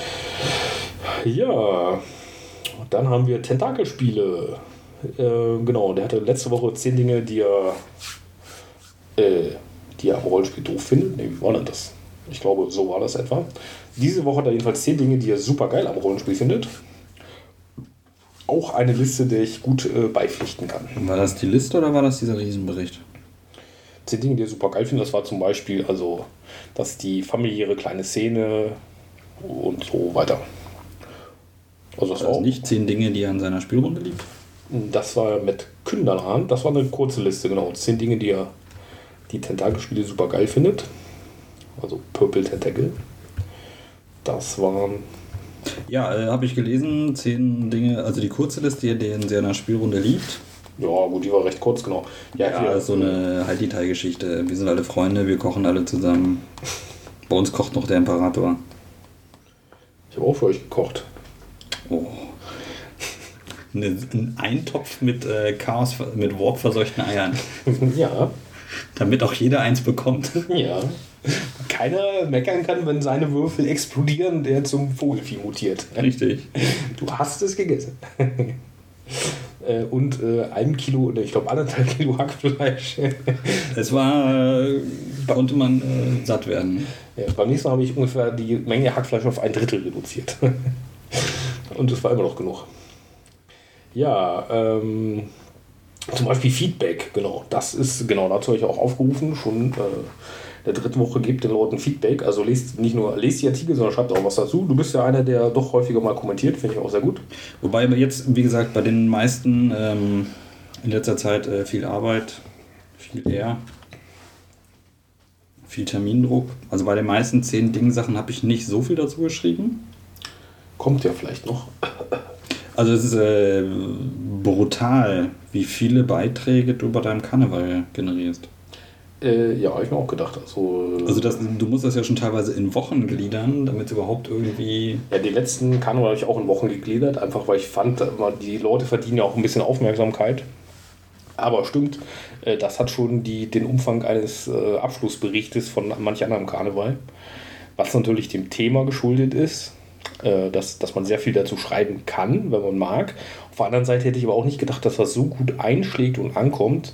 [SPEAKER 1] Ja, dann haben wir Tentakelspiele. Genau, der hatte letzte Woche 10 Dinge, die er am Rollenspiel doof findet. Wie war denn das? Ich glaube, so war das etwa. Diese Woche hat er jedenfalls 10 Dinge, die er super geil am Rollenspiel findet. Auch eine Liste, der ich gut beipflichten kann.
[SPEAKER 2] War das die Liste oder war das dieser Riesenbericht?
[SPEAKER 1] 10 Dinge, die er super geil findet, das war zum Beispiel, also, dass die familiäre kleine Szene und so weiter.
[SPEAKER 2] Also das war auch nicht 10 Dinge, die er an seiner Spielrunde liebt?
[SPEAKER 1] Das war mit Künderhahn, das war eine kurze Liste, genau. 10 Dinge, die er die Tentakelspiele super geil findet. Also Purple Tentacle. Das waren...
[SPEAKER 2] Ja, habe ich gelesen, 10 Dinge, also die kurze Liste, die er in seiner Spielrunde liebt.
[SPEAKER 1] Ja, gut, die war recht kurz, genau.
[SPEAKER 2] Ja, so eine Halt-die-Teil-Geschichte. Wir sind alle Freunde, wir kochen alle zusammen. Bei uns kocht noch der Imperator.
[SPEAKER 1] Ich habe auch für euch gekocht.
[SPEAKER 2] Oh. Ein Eintopf mit mit Warp-verseuchten Eiern.
[SPEAKER 1] Ja.
[SPEAKER 2] Damit auch jeder eins bekommt.
[SPEAKER 1] Ja. Keiner meckern kann, wenn seine Würfel explodieren, der zum Vogelvieh mutiert.
[SPEAKER 2] Richtig.
[SPEAKER 1] Du hast es gegessen. Und 1 Kilo, ich glaube 1,5 Kilo Hackfleisch.
[SPEAKER 2] Es war, konnte man satt werden.
[SPEAKER 1] Ja, beim nächsten Mal habe ich ungefähr die Menge Hackfleisch auf 1/3 reduziert. Und es war immer noch genug. Ja, zum Beispiel Feedback, genau. Das ist, genau, dazu habe ich auch aufgerufen. Schon in der 3. Woche gebt den Leuten Feedback. Also lest nicht nur die Artikel, sondern schreibt auch was dazu. Du bist ja einer, der doch häufiger mal kommentiert, finde ich auch sehr gut.
[SPEAKER 2] Wobei jetzt, wie gesagt, bei den meisten in letzter Zeit viel Arbeit, viel viel Termindruck. Also bei den meisten 10 Ding-Sachen habe ich nicht so viel dazu geschrieben.
[SPEAKER 1] Kommt ja vielleicht noch.
[SPEAKER 2] Also es ist brutal, wie viele Beiträge du bei deinem Karneval generierst.
[SPEAKER 1] Ja, habe ich mir auch gedacht. Also
[SPEAKER 2] du musst das ja schon teilweise in Wochen gliedern, damit es überhaupt irgendwie...
[SPEAKER 1] Ja, die letzten Karneval habe ich auch in Wochen gegliedert, einfach weil ich fand, die Leute verdienen ja auch ein bisschen Aufmerksamkeit. Aber stimmt, das hat schon den Umfang eines Abschlussberichtes von manch anderem Karneval. Was natürlich dem Thema geschuldet ist, dass man sehr viel dazu schreiben kann, wenn man mag. Auf der anderen Seite hätte ich aber auch nicht gedacht, dass das so gut einschlägt und ankommt.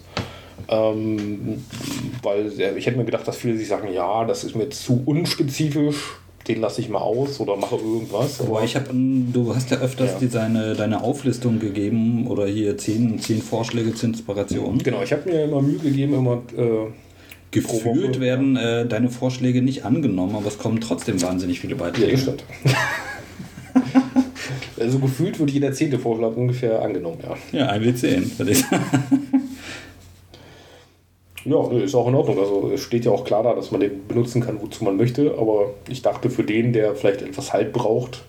[SPEAKER 1] Weil ich hätte mir gedacht, dass viele sich sagen, ja, das ist mir zu unspezifisch, den lasse ich mal aus oder mache irgendwas.
[SPEAKER 2] Aber du hast ja öfters deine Auflistung gegeben oder hier 10 Vorschläge zur Inspiration.
[SPEAKER 1] Genau, ich habe mir immer Mühe gegeben,
[SPEAKER 2] gefühlt werden deine Vorschläge nicht angenommen, aber es kommen trotzdem wahnsinnig viele Beiträge.
[SPEAKER 1] Ja, das stimmt. Also gefühlt wird jeder 10. Vorschlag ungefähr angenommen, ja.
[SPEAKER 2] Ja, 1W10, würde ich sagen.
[SPEAKER 1] Ja, ist auch in Ordnung. Also es steht ja auch klar da, dass man den benutzen kann, wozu man möchte. Aber ich dachte, für den, der vielleicht etwas Halt braucht,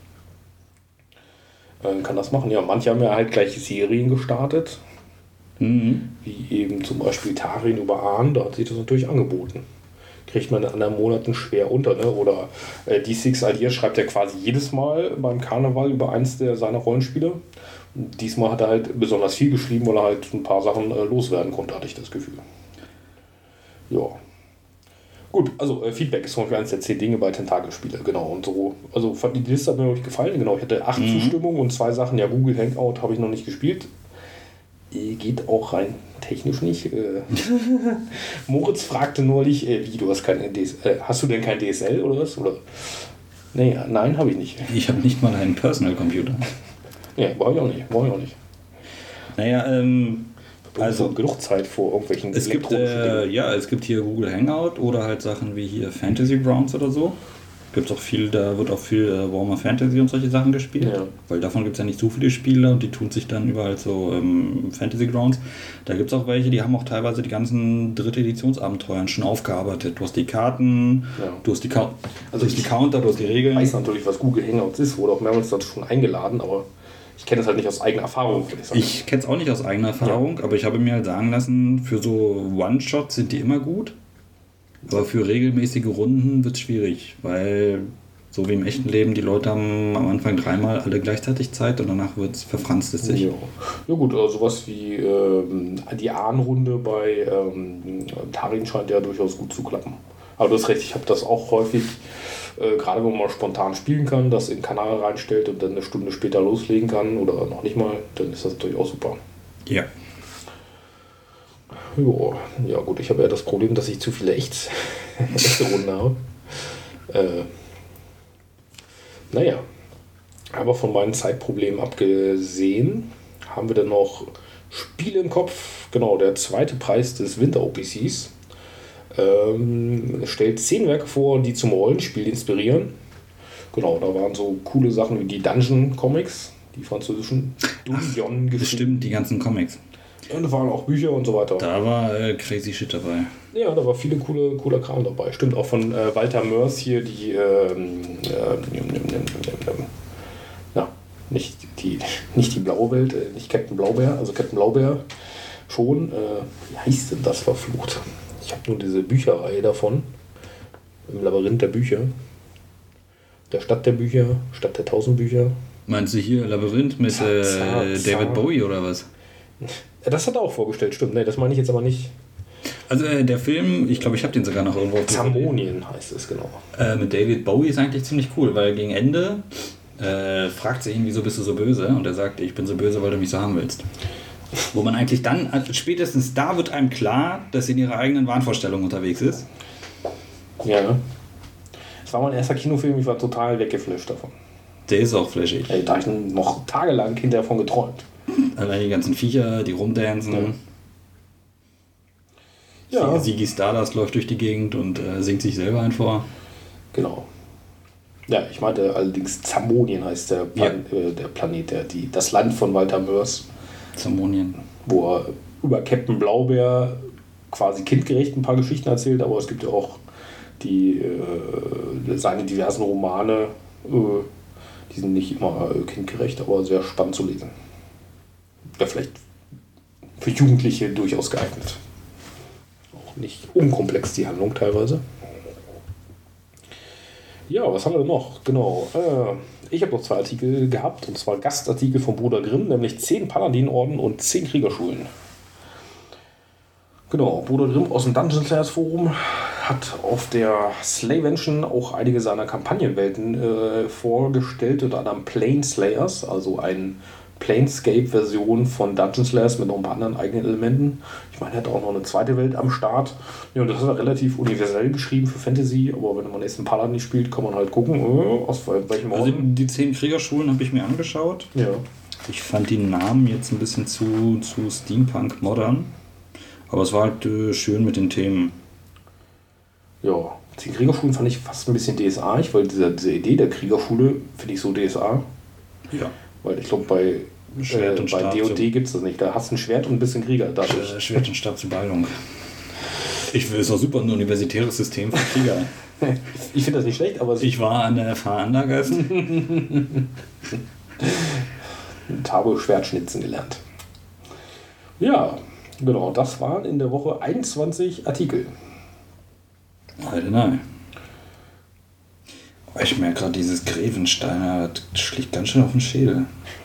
[SPEAKER 1] kann das machen. Ja, manche haben ja halt gleich Serien gestartet.
[SPEAKER 2] Mhm.
[SPEAKER 1] Wie eben zum Beispiel Tarin über Ahn. Da hat sich das natürlich angeboten. Kriegt man in anderen Monaten schwer unter. Ne? Oder D6 Ideas schreibt ja quasi jedes Mal beim Karneval über eins seiner Rollenspiele. Und diesmal hat er halt besonders viel geschrieben, weil er halt ein paar Sachen loswerden konnte, hatte ich das Gefühl. Ja. Gut, also Feedback ist zum Beispiel eines der 10 Dinge bei Tentakelspiele, genau. Und so, also die Liste hat mir wirklich gefallen, genau. Ich hatte 8 Zustimmungen und 2 Sachen, ja, Google Hangout habe ich noch nicht gespielt. Geht auch rein technisch nicht. Moritz fragte neulich, wie, du hast kein DSL, hast du denn kein DSL oder was? Oder? Nee, nein, habe ich nicht.
[SPEAKER 2] Ich habe nicht mal einen Personal Computer.
[SPEAKER 1] Ja, brauche ich auch nicht.
[SPEAKER 2] Naja,
[SPEAKER 1] also genug Zeit vor irgendwelchen
[SPEAKER 2] es gibt hier Google Hangout oder halt Sachen wie hier Fantasy Grounds oder so. Gibt's auch viel, da wird auch viel Warhammer Fantasy und solche Sachen gespielt. Ja. Weil davon gibt es ja nicht so viele Spiele und die tun sich dann überall so Fantasy Grounds. Da gibt es auch welche, die haben auch teilweise die ganzen 3. Editionsabenteuern schon aufgearbeitet. Du hast die Karten, du hast die Counter, du hast die Regeln.
[SPEAKER 1] Ich weiß natürlich, was Google Hangouts ist, wurde auch mehrmals dazu schon eingeladen, aber ich kenne das halt nicht aus eigener Erfahrung.
[SPEAKER 2] Ich kenne es auch nicht aus eigener Erfahrung, aber ich habe mir halt sagen lassen, für so One-Shots sind die immer gut. Aber für regelmäßige Runden wird es schwierig, weil so wie im echten Leben, die Leute haben am Anfang 3-mal alle gleichzeitig Zeit und danach verfranst es sich.
[SPEAKER 1] Ja gut, also sowas wie die Ahnrunde bei Tarin scheint ja durchaus gut zu klappen. Aber du hast recht, ich habe das auch häufig, gerade wenn man mal spontan spielen kann, das in den Kanal reinstellt und dann eine Stunde später loslegen kann oder noch nicht mal, dann ist das natürlich auch super.
[SPEAKER 2] Ja.
[SPEAKER 1] Ja gut, ich habe ja das Problem, dass ich zu viele echte Runden habe. Naja, aber von meinen Zeitproblemen abgesehen, haben wir dann noch Spiele im Kopf. Genau, der 2. Preis des Winter-OPCs stellt 10 Werke vor, die zum Rollenspiel inspirieren. Genau, da waren so coole Sachen wie die Dungeon-Comics, die französischen Dungeon-Geschichten.
[SPEAKER 2] Bestimmt die ganzen Comics.
[SPEAKER 1] Und da waren auch Bücher und so weiter.
[SPEAKER 2] Da war crazy shit dabei.
[SPEAKER 1] Ja, da war viele cooler Kram dabei. Stimmt, auch von Walter Mörs hier die nicht die blaue Welt, nicht Captain Blaubeer, also Captain Blaubeer schon. Wie heißt denn das verflucht? Ich habe nur diese Bücherreihe davon. Im Labyrinth der Bücher. Der Stadt der Bücher, Stadt der 1000 Bücher.
[SPEAKER 2] Meinst du hier Labyrinth mit David Bowie oder was?
[SPEAKER 1] Das hat er auch vorgestellt, stimmt. Nee, das meine ich jetzt aber nicht.
[SPEAKER 2] Also der Film, ich glaube, ich habe den sogar noch irgendwo.
[SPEAKER 1] Zamonien heißt es, genau.
[SPEAKER 2] Mit David Bowie ist eigentlich ziemlich cool, weil gegen Ende fragt sie ihn, wieso bist du so böse? Und er sagt, ich bin so böse, weil du mich so haben willst. Wo man eigentlich dann, spätestens da wird einem klar, dass sie in ihrer eigenen Wahnvorstellung unterwegs ist.
[SPEAKER 1] Ja. Das war mein erster Kinofilm, ich war total weggeflasht davon.
[SPEAKER 2] Der ist auch flashig.
[SPEAKER 1] Ey, da habe ich noch tagelang hinterher von geträumt.
[SPEAKER 2] Allein die ganzen Viecher, die rumdancen.
[SPEAKER 1] Ja.
[SPEAKER 2] Ziggy Stardust läuft durch die Gegend und singt sich selber ein vor.
[SPEAKER 1] Genau. Ja, ich meinte allerdings Zamonien heißt der Planet, das Land von Walter Mörs.
[SPEAKER 2] Zamonien.
[SPEAKER 1] Wo er über Captain Blaubeer quasi kindgerecht ein paar Geschichten erzählt, aber es gibt ja auch seine diversen Romane, die sind nicht immer kindgerecht, aber sehr spannend zu lesen. Ja, vielleicht für Jugendliche durchaus geeignet. Auch nicht unkomplex die Handlung teilweise. Ja, was haben wir denn noch? Genau. Ich habe noch 2 Artikel gehabt, und zwar Gastartikel vom Bruder Grimm, nämlich 10 Paladinorden und 10 Kriegerschulen. Genau, Bruder Grimm aus dem Dungeon Slayers Forum hat auf der Slavention auch einige seiner Kampagnenwelten vorgestellt, unter anderem Planeslayers, also eine Planescape-Version von Dungeon Slayers mit noch ein paar anderen eigenen Elementen. Ich meine, er hat auch noch eine zweite Welt am Start. Ja, und das hat er relativ universell geschrieben für Fantasy, aber wenn man jetzt einen Paladin spielt, kann man halt gucken, aus welchem Ort.
[SPEAKER 2] Also die 10 Kriegerschulen habe ich mir angeschaut.
[SPEAKER 1] Ja.
[SPEAKER 2] Ich fand die Namen jetzt ein bisschen zu Steampunk modern. Aber es war halt schön mit den Themen.
[SPEAKER 1] Ja, die Kriegerschulen fand ich fast ein bisschen DSA-ig, weil diese Idee der Kriegerschule finde ich so DSA.
[SPEAKER 2] Ja.
[SPEAKER 1] Weil ich glaube, bei D&D gibt es das nicht. Da hast du ein Schwert und ein bisschen Krieger.
[SPEAKER 2] Schwert und Stab zur Beilung. Ich will es auch super, ein universitäres System für Krieger.
[SPEAKER 1] Ich finde das nicht schlecht, aber...
[SPEAKER 2] Ich war an der FH Andergeist.
[SPEAKER 1] Und habe Schwertschnitzen gelernt. Ja, genau. Das waren in der Woche 21 Artikel.
[SPEAKER 2] Alter, nein. Ich merke gerade, dieses Grevensteiner, das schlägt ganz schön auf den Schädel.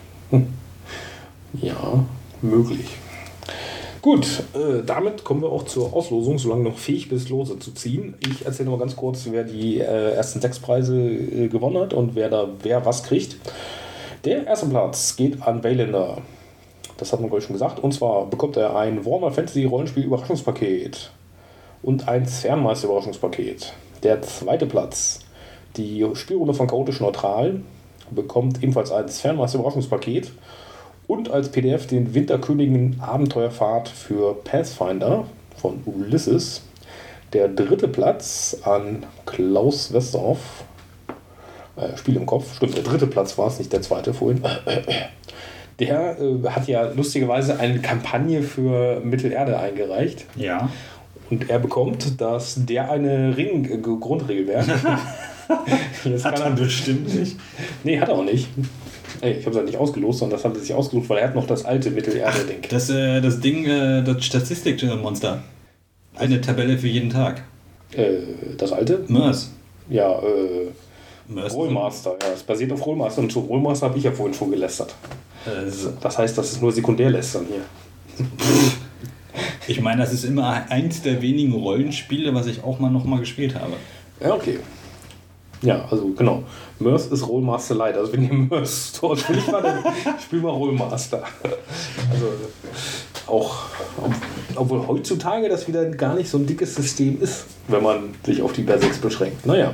[SPEAKER 1] Ja, möglich. Gut, damit kommen wir auch zur Auslosung, solange noch fähig bist, Lose zu ziehen. Ich erzähle noch mal ganz kurz, wer die ersten 6 Preise gewonnen hat und wer was kriegt. Der erste Platz geht an Waylander. Das hat man, glaube ich, schon gesagt. Und zwar bekommt er ein Warhammer Fantasy Rollenspiel Überraschungspaket und ein Fernmeister Überraschungspaket. Der zweite Platz, die Spielrunde von Chaotisch Neutral, bekommt ebenfalls ein Fernmeister Überraschungspaket und als PDF den Winterkönigin Abenteuerfahrt für Pathfinder von Ulysses. Der dritte Platz an Klaus Westerhoff. Spiel im Kopf. Stimmt, der dritte Platz war es, nicht der zweite vorhin. Der hat ja lustigerweise eine Kampagne für Mittelerde eingereicht.
[SPEAKER 2] Ja.
[SPEAKER 1] Und er bekommt der eine Grundregelwerk.
[SPEAKER 2] Hat er bestimmt nicht.
[SPEAKER 1] Nee, hat er auch nicht. Ey, ich habe es halt nicht ausgelost, sondern das hat er sich ausgesucht, weil er hat noch das alte Mittelerde-Ding.
[SPEAKER 2] Das Ding, das Statistikmonster. Eine Tabelle für jeden Tag.
[SPEAKER 1] Das alte?
[SPEAKER 2] Mörs.
[SPEAKER 1] Ja, Rollmaster. Ja, es basiert auf Rollmaster und zu Rollmaster habe ich ja vorhin schon gelästert. Das heißt, das ist nur Sekundärlästern hier.
[SPEAKER 2] Ich meine, das ist immer eins der wenigen Rollenspiele, was ich auch noch mal gespielt habe.
[SPEAKER 1] Ja, okay. Ja, also genau. Mörs ist Rollmaster Light. Also wenn ihr Mörs Store spielt, dann spiel mal Rollmaster. Also auch, obwohl heutzutage das wieder gar nicht so ein dickes System ist, wenn man sich auf die Basics beschränkt. Naja.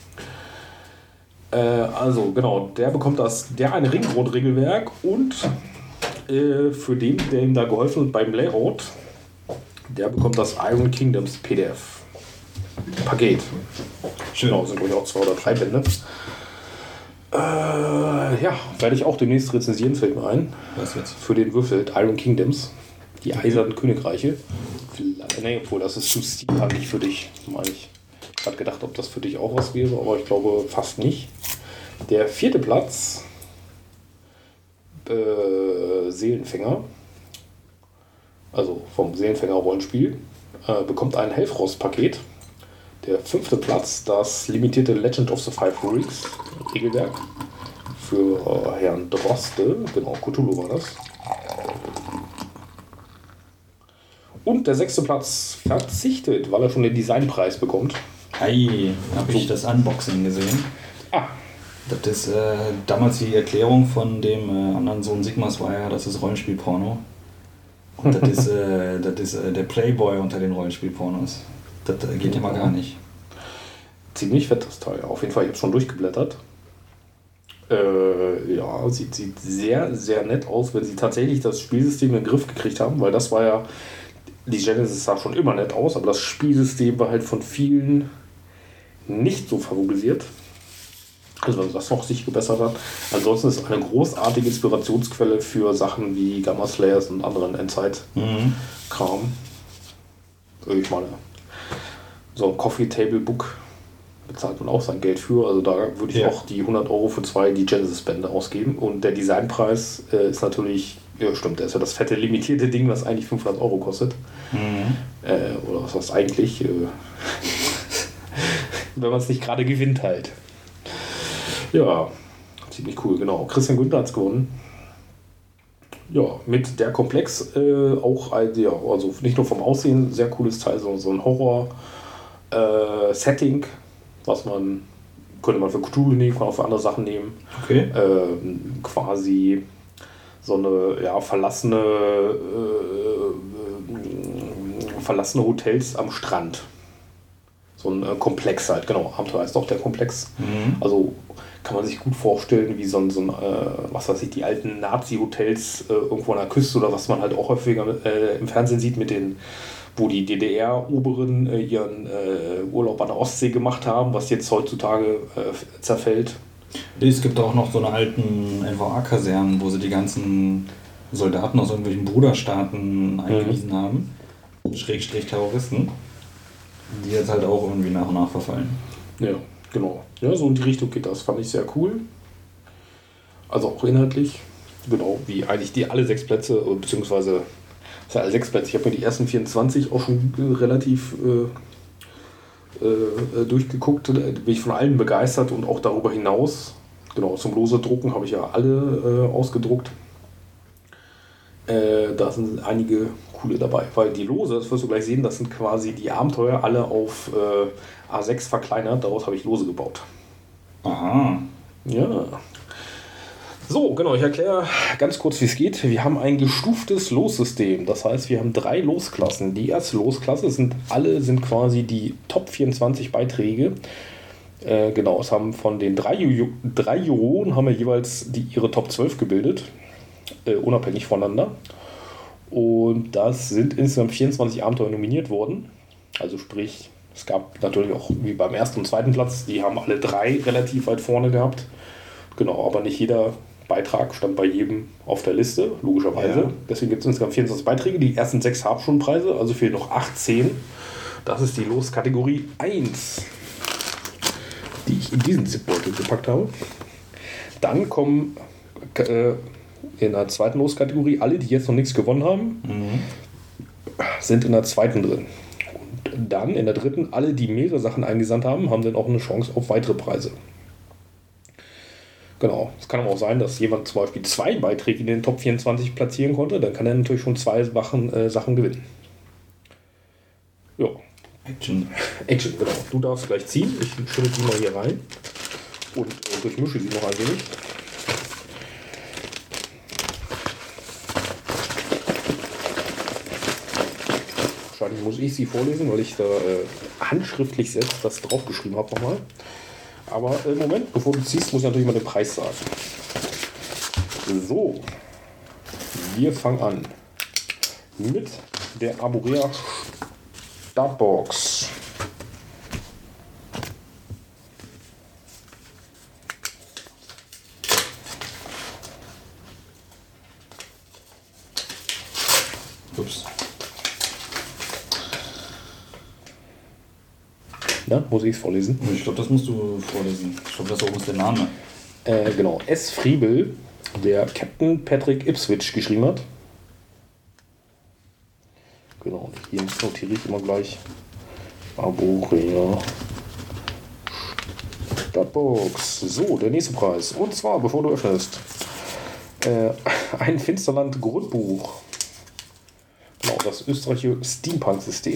[SPEAKER 1] Also genau, der bekommt der eine Ringgrundregelwerk und für den, der ihm da geholfen hat beim Layout, der bekommt das Iron Kingdoms PDF Paket.
[SPEAKER 2] Schön.
[SPEAKER 1] Genau, sind wohl auch 2 oder 3 Bände. Ja, werde ich auch demnächst rezensieren, fällt mir ein.
[SPEAKER 2] Was jetzt?
[SPEAKER 1] Für den Würfel Iron Kingdoms. Die eisernen Königreiche. Nee, obwohl, das ist zu steampunkig für dich, meine ich. Ich habe gedacht, ob das für dich auch was wäre, aber ich glaube fast nicht. Der 4. Platz, Seelenfänger, also vom Seelenfänger-Rollenspiel, bekommt ein Helfrost-Paket. Der 5. Platz, das limitierte Legend of the Five Rings Regelwerk für Herrn Droste, genau, Cthulhu war das. Und der 6. Platz verzichtet, weil er schon den Designpreis bekommt.
[SPEAKER 2] Hi, habe ich das Unboxing gesehen.
[SPEAKER 1] Ah,
[SPEAKER 2] Das ist damals die Erklärung von dem anderen Sohn Sigmas war ja, das ist Rollenspielporno. Und das ist der Playboy unter den Rollenspielpornos. Das geht immer gar nicht.
[SPEAKER 1] Ziemlich fett das Teil. Auf jeden Fall, ich habe schon durchgeblättert. Ja, sieht sehr, sehr nett aus, wenn sie tatsächlich das Spielsystem in den Griff gekriegt haben, weil das war ja, die Genesis sah schon immer nett aus, aber das Spielsystem war halt von vielen nicht so favorisiert. Also das noch sich gebessert hat. Ansonsten ist es eine großartige Inspirationsquelle für Sachen wie Gamma Slayers und anderen Endzeit-Kram. Ich meine, so ein Coffee Table Book bezahlt man auch sein Geld für. Also da würde ich auch die 100 Euro für 2 die Genesis-Bände ausgeben. Und der Designpreis ist natürlich, ja stimmt, der ist ja das fette limitierte Ding, was eigentlich 500 Euro kostet. Oder was heißt eigentlich? Wenn man es nicht gerade gewinnt halt. Ja, ziemlich cool, genau. Christian Günther hat es gewonnen. Ja, mit der Komplex auch, also nicht nur vom Aussehen, sehr cooles Teil, so ein Horror-Setting, was könnte man für Cthulhu nehmen, kann man auch für andere Sachen nehmen.
[SPEAKER 2] Okay.
[SPEAKER 1] Quasi so eine verlassene Hotels am Strand. So ein Komplex halt, genau. Abenteuer ist doch der Komplex. Also kann man sich gut vorstellen, wie so ein was weiß ich, die alten Nazi-Hotels irgendwo an der Küste oder was man halt auch häufiger im Fernsehen sieht, wo die DDR-Oberen ihren Urlaub an der Ostsee gemacht haben, was jetzt heutzutage zerfällt.
[SPEAKER 2] Es gibt auch noch so eine alten NVA-Kasernen, wo sie die ganzen Soldaten aus irgendwelchen Bruderstaaten eingewiesen haben. Schrägstrich Terroristen. Die jetzt halt auch irgendwie nach und nach verfallen.
[SPEAKER 1] Ja, genau. Ja, so in die Richtung geht das. Fand ich sehr cool. Also auch inhaltlich. Genau, wie eigentlich alle 6 Plätze, beziehungsweise alle 6 Plätze. Ich habe mir die ersten 24 auch schon relativ durchgeguckt. Da bin ich von allen begeistert und auch darüber hinaus. Genau, zum Lose drucken habe ich ja alle ausgedruckt. Da sind einige coole dabei, weil die Lose, das wirst du gleich sehen, das sind quasi die Abenteuer alle auf A6 verkleinert, daraus habe ich Lose gebaut.
[SPEAKER 2] Aha.
[SPEAKER 1] Ja. So, genau, ich erkläre ganz kurz, wie es geht. Wir haben ein gestuftes Lossystem, das heißt, wir haben 3 Losklassen. Die erste Losklasse sind quasi die Top 24 Beiträge. Genau, es haben von den 3 Juroren haben wir jeweils ihre Top 12 gebildet. Unabhängig voneinander. Und das sind insgesamt 24 Abenteuer nominiert worden. Also sprich, es gab natürlich auch wie beim ersten und zweiten Platz, die haben alle 3 relativ weit vorne gehabt. Genau, aber nicht jeder Beitrag stand bei jedem auf der Liste, logischerweise. Ja. Deswegen gibt es insgesamt 24 Beiträge. Die ersten 6 haben schon Preise, also fehlen noch 18. Das ist die Loskategorie 1, die ich in diesen Zipbeutel gepackt habe. Dann kommen in der zweiten Loskategorie alle, die jetzt noch nichts gewonnen haben, sind in der zweiten drin. Und dann in der dritten, alle, die mehrere Sachen eingesandt haben, haben dann auch eine Chance auf weitere Preise. Genau. Es kann aber auch sein, dass jemand zum Beispiel 2 Beiträge in den Top 24 platzieren konnte, dann kann er natürlich schon 2 Sachen gewinnen. Ja. Action, genau. Du darfst gleich ziehen. Ich stelle die mal hier rein und durchmische sie noch ein wenig. Wahrscheinlich muss ich sie vorlesen, weil ich da handschriftlich selbst das draufgeschrieben habe nochmal. Aber Moment, bevor du ziehst, muss ich natürlich mal den Preis sagen. So, wir fangen an mit der Arborea Startbox. Ups. Na, muss ich es vorlesen?
[SPEAKER 2] Ich glaube, das musst du vorlesen. Ich glaube, das oben ist der Name.
[SPEAKER 1] Genau, S. Friebel, der Captain Patrick Ipswich geschrieben hat. Genau, hier notiere ich immer gleich. Arborea Startbox. So, der nächste Preis. Und zwar, bevor du öffnest, ein Finsterland Grundbuch. Genau, das österreichische Steampunk-System.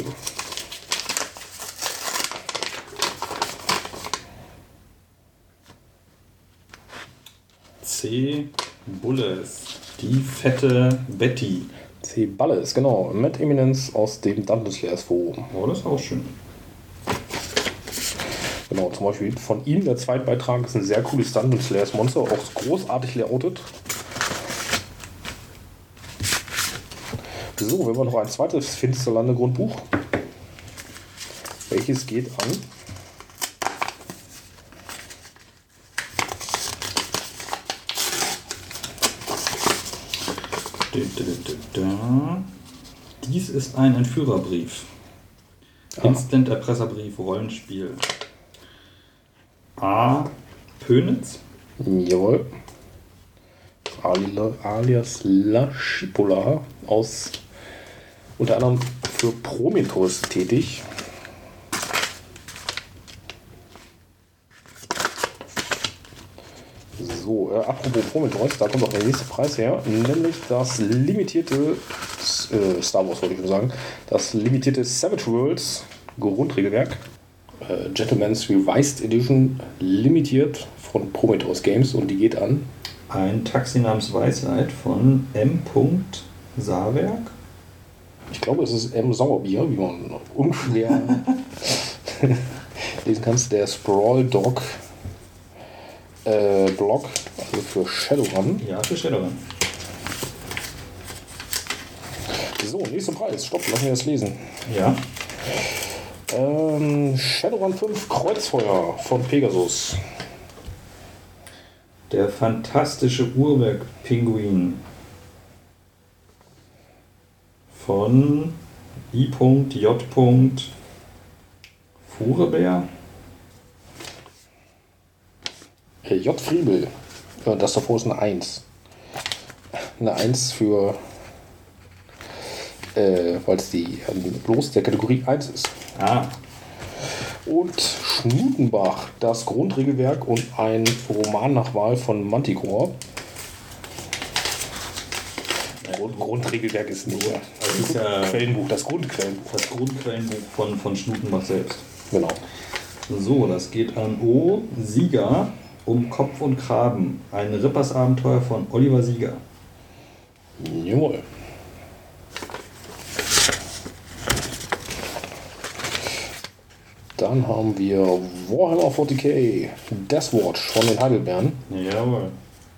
[SPEAKER 2] C. Bulles. Die fette Betty.
[SPEAKER 1] C. Balles, genau. Matt Eminence aus dem Dungeon Slayers Forum.
[SPEAKER 2] Oh, das ist auch schön.
[SPEAKER 1] Genau, zum Beispiel von ihm, der Zweitbeitrag, ist ein sehr cooles Dungeon Slayers Monster, auch großartig layoutet. So, wir haben noch ein zweites Finsterlande Grundbuch. Welches geht an
[SPEAKER 2] Dies ist ein Entführerbrief. Instant-Erpresserbrief, Rollenspiel. A. Pönitz.
[SPEAKER 1] Jawohl. Alias La Schipola aus unter anderem für Prometheus tätig. So, apropos Prometheus, da kommt auch der nächste Preis her, nämlich das limitierte Star Wars, wollte ich schon sagen, das limitierte Savage Worlds Grundregelwerk, Gentleman's Revised Edition, limitiert von Prometheus Games, und die geht an
[SPEAKER 2] ein Taxi namens Weisheit von M. Saarwerk.
[SPEAKER 1] Ich glaube, es ist M. Sauerbier, wie man unschwer lesen kann. Der Sprawl Dog Blog, also für Shadowrun.
[SPEAKER 2] Ja, für Shadowrun.
[SPEAKER 1] So, nächster Preis. Stopp, lassen wir das lesen.
[SPEAKER 2] Ja.
[SPEAKER 1] Shadowrun 5 Kreuzfeuer von Pegasus.
[SPEAKER 2] Der fantastische Uhrwerk-Pinguin von I.J. Fuhrebär.
[SPEAKER 1] J. Friebel. Das davor ist eine 1. Eine 1 für, weil es die bloß der Kategorie 1 ist.
[SPEAKER 2] Ah.
[SPEAKER 1] Und Schnutenbach, das Grundregelwerk und ein Romannachwahl von Manticore. Grundregelwerk ist nicht
[SPEAKER 2] das ist ja
[SPEAKER 1] Quellenbuch, das Grundquellenbuch.
[SPEAKER 2] Das Grundquellenbuch von Schnutenbach selbst.
[SPEAKER 1] Genau.
[SPEAKER 2] So, das geht an O. Sieger um Kopf und Kragen. Ein Rippers-Abenteuer von Oliver Sieger.
[SPEAKER 1] Jawohl. Dann haben wir Warhammer 40k Deathwatch von den Heidelbeeren.
[SPEAKER 2] Jawohl.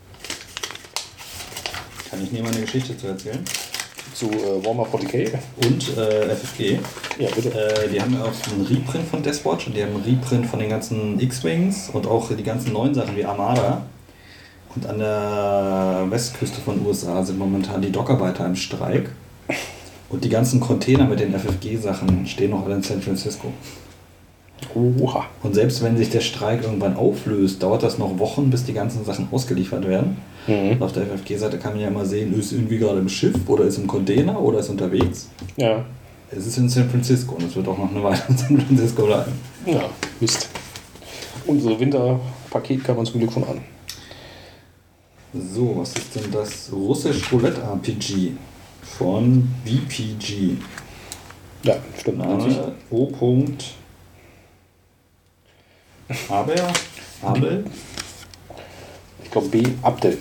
[SPEAKER 2] Kann ich nehmen, eine Geschichte zu erzählen?
[SPEAKER 1] Zu Warhammer 40k.
[SPEAKER 2] Und FFG.
[SPEAKER 1] Ja, bitte.
[SPEAKER 2] Die haben ja auch einen Reprint von Deathwatch und die haben einen Reprint von den ganzen X-Wings und auch die ganzen neuen Sachen wie Armada. Und an der Westküste von USA sind momentan die Dockarbeiter im Streik. Und die ganzen Container mit den FFG-Sachen stehen noch alle in San Francisco.
[SPEAKER 1] Oha.
[SPEAKER 2] Und selbst wenn sich der Streik irgendwann auflöst, dauert das noch Wochen, bis die ganzen Sachen ausgeliefert werden. Und auf der FFG-Seite kann man ja immer sehen, ist irgendwie gerade im Schiff oder ist im Container oder ist unterwegs.
[SPEAKER 1] Ja.
[SPEAKER 2] Es ist in San Francisco und es wird auch noch eine Weile in San Francisco bleiben.
[SPEAKER 1] Ja, Mist. Unser Winterpaket kam uns zum Glück schon an.
[SPEAKER 2] So, was ist denn das? Russisch Roulette RPG von BPG.
[SPEAKER 1] Ja, stimmt.
[SPEAKER 2] Name O. Abel?
[SPEAKER 1] Ich glaube B. Abdel.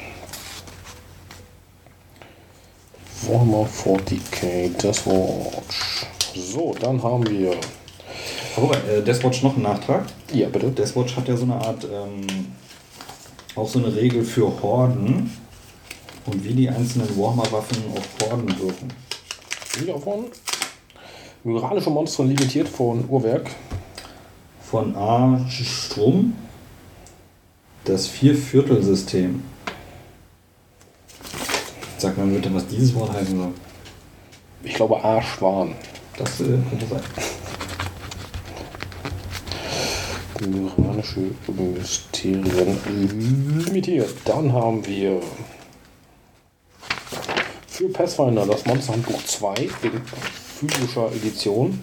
[SPEAKER 1] Warhammer 40k Deathwatch. So, dann haben wir.
[SPEAKER 2] Aber Deathwatch noch ein Nachtrag.
[SPEAKER 1] Ja, bitte.
[SPEAKER 2] Deathwatch hat ja so eine Art, auch so eine Regel für Horden und wie die einzelnen Warhammer-Waffen auf Horden wirken.
[SPEAKER 1] Wieder von Myralische Monster limitiert von Uhrwerk.
[SPEAKER 2] Von A. Strum, das Vierviertelsystem. Sag mal bitte, was dieses Wort heißen soll.
[SPEAKER 1] Ich glaube A. Schwan.
[SPEAKER 2] Das könnte sein.
[SPEAKER 1] Myralische Mysterien limitiert. Dann haben wir für Pathfinder das Monsterhandbuch 2 in physischer Edition.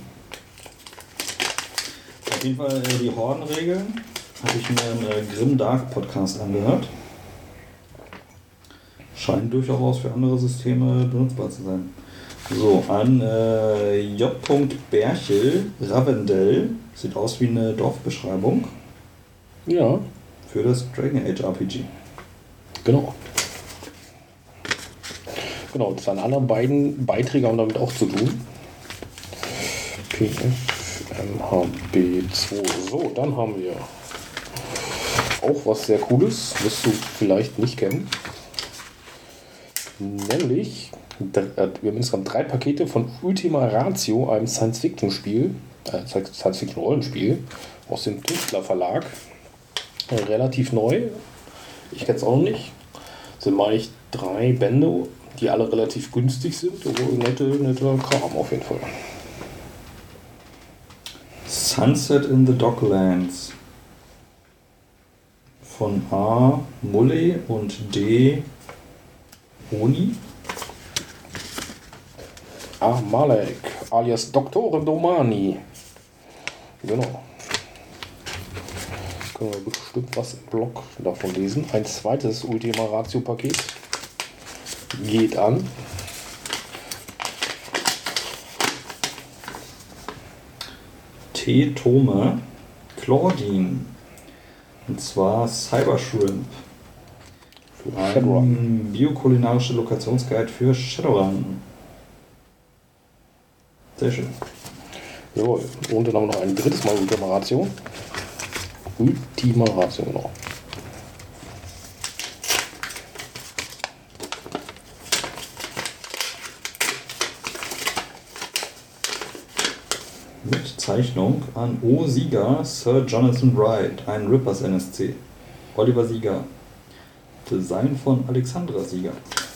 [SPEAKER 2] Auf jeden Fall die Hordenregeln habe ich mir im Grim Dark Podcast angehört. Scheint durchaus für andere Systeme benutzbar zu sein. So, an J. Berchel, Ravendell, sieht aus wie eine Dorfbeschreibung.
[SPEAKER 1] Ja.
[SPEAKER 2] Für das Dragon Age RPG.
[SPEAKER 1] Genau. Genau, seine anderen beiden Beiträge haben damit auch zu tun. PFMHB2. So, dann haben wir auch was sehr Cooles, wirst du vielleicht nicht kennen. Nämlich, wir haben insgesamt 3 Pakete von Ultima Ratio, einem Science-Fiction-Spiel, Science-Fiction-Rollenspiel aus dem Tüftler Verlag. Relativ neu. Ich kenne es auch noch nicht. Sind, meine ich, 3 Bände, die alle relativ günstig sind. Also netter Kram auf jeden Fall.
[SPEAKER 2] Sunset in the Docklands. Von A. Mully und D. Oni.
[SPEAKER 1] A. Malek, alias Doktore Domani. Genau. Können wir bestimmt was im Blog davon lesen. Ein zweites Ultima Ratio Paket geht an.
[SPEAKER 2] T. Thome. Claudine. Und zwar Cybershrimp. Ein biokulinarischer Lokationsguide für Shadowrun. Sehr schön.
[SPEAKER 1] Jawohl. Und dann haben wir noch ein drittes Mal Ultima Ratio. Ultima Ratio, genau.
[SPEAKER 2] Mit Zeichnung an O. Sieger, Sir Jonathan Wright, ein Rippers NSC. Oliver Sieger. Design von Alexandra Sieger.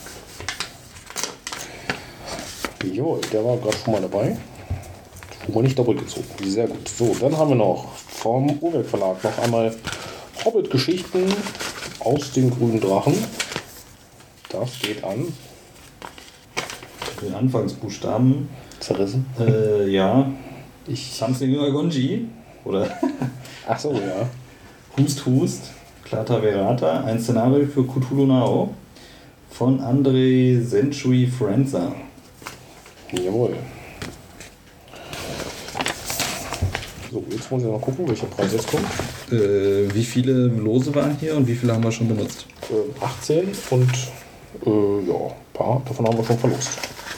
[SPEAKER 1] Jo, der war gerade schon mal dabei. Schon mal nicht doppelt gezogen. Sehr gut. So, dann haben wir noch vom Urwerk Verlag noch einmal Hobbit-Geschichten aus dem grünen Drachen. Das geht an.
[SPEAKER 2] Den Anfangsbuchstaben.
[SPEAKER 1] Zerrissen.
[SPEAKER 2] Ja. Something Gonji. Oder?
[SPEAKER 1] Ach so, ja.
[SPEAKER 2] Hust Hust. Clata Verata. Ein Szenario für Cthulhu Now. Von Andrei Senchui Frenza.
[SPEAKER 1] Jawohl. So, jetzt muss ich mal gucken, welcher Preis jetzt kommt.
[SPEAKER 2] Wie viele Lose waren hier und wie viele haben wir schon benutzt?
[SPEAKER 1] 18 und ja, ein paar davon haben wir schon verlost.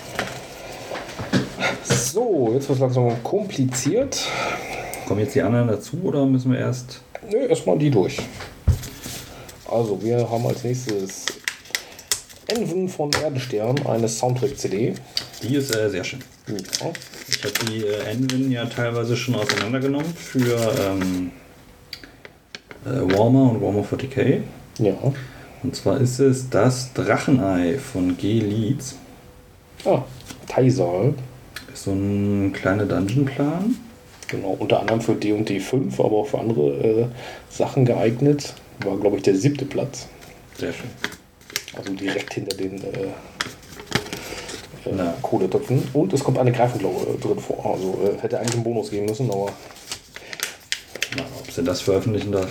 [SPEAKER 1] So, jetzt wird es langsam kompliziert.
[SPEAKER 2] Kommen jetzt die anderen dazu oder müssen wir erst...
[SPEAKER 1] Nö, erstmal die durch. Also, wir haben als nächstes Enven von Erdenstern, eine Soundtrack-CD.
[SPEAKER 2] Die ist sehr schön.
[SPEAKER 1] Ja.
[SPEAKER 2] Ich habe die Envin ja teilweise schon auseinandergenommen für Warmer und Warmer 40k.
[SPEAKER 1] Ja.
[SPEAKER 2] Und zwar ist es das Drachenei von G. Leeds.
[SPEAKER 1] Ah, Taisal.
[SPEAKER 2] Ist so ein kleiner Dungeon-Plan.
[SPEAKER 1] Genau, unter anderem für D&D 5, aber auch für andere Sachen geeignet. War, glaube ich, der 7. Platz.
[SPEAKER 2] Sehr schön.
[SPEAKER 1] Also direkt hinter den Kohletöpfen. Und es kommt eine Greifenklaue drin vor. Also hätte eigentlich einen Bonus geben müssen, aber...
[SPEAKER 2] Na, ob sie das veröffentlichen darf.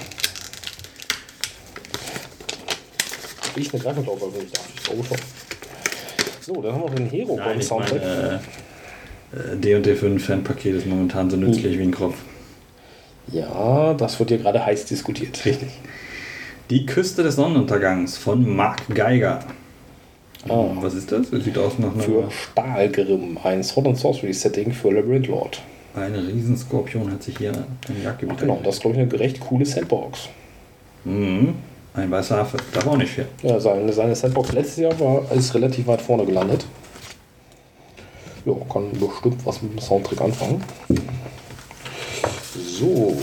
[SPEAKER 1] Ich eine Greifenklaue veröffentlichen darf. Ich glaube schon. So, dann haben wir noch den Hero beim
[SPEAKER 2] ich
[SPEAKER 1] Soundtrack.
[SPEAKER 2] meine, D&D 5 Fanpaket ist momentan so nützlich wie ein Kropf.
[SPEAKER 1] Ja, das wird hier gerade heiß diskutiert.
[SPEAKER 2] Richtig. Die Küste des Sonnenuntergangs von Mark Geiger. Was ist das? Das sieht aus nach einer...
[SPEAKER 1] Für Stahlgrimm, ein Sword and Sorcery Setting für Labyrinth Lord.
[SPEAKER 2] Ein Riesenskorpion hat sich hier im Jagdgebiet...
[SPEAKER 1] Genau, das ist, glaube ich, eine recht coole Sandbox.
[SPEAKER 2] Mhm. Ein weißer Affe, darf auch nicht viel.
[SPEAKER 1] Ja, seine Sandbox letztes Jahr ist relativ weit vorne gelandet. Ja, kann bestimmt was mit dem Soundtrack anfangen. So.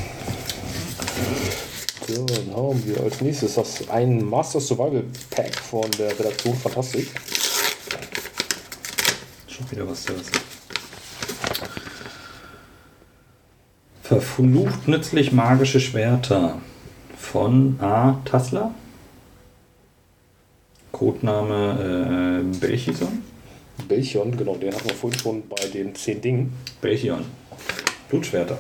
[SPEAKER 1] Dann haben wir als nächstes ein Master Survival Pack von der Redaktion Fantastik.
[SPEAKER 2] Schon wieder was zu wissen. Verflucht nützlich magische Schwerter von A. Tassler. Codename Belchison.
[SPEAKER 1] Belchion, genau, den hatten wir vorhin schon bei den 10 Dingen.
[SPEAKER 2] Belchion. Blutschwerter.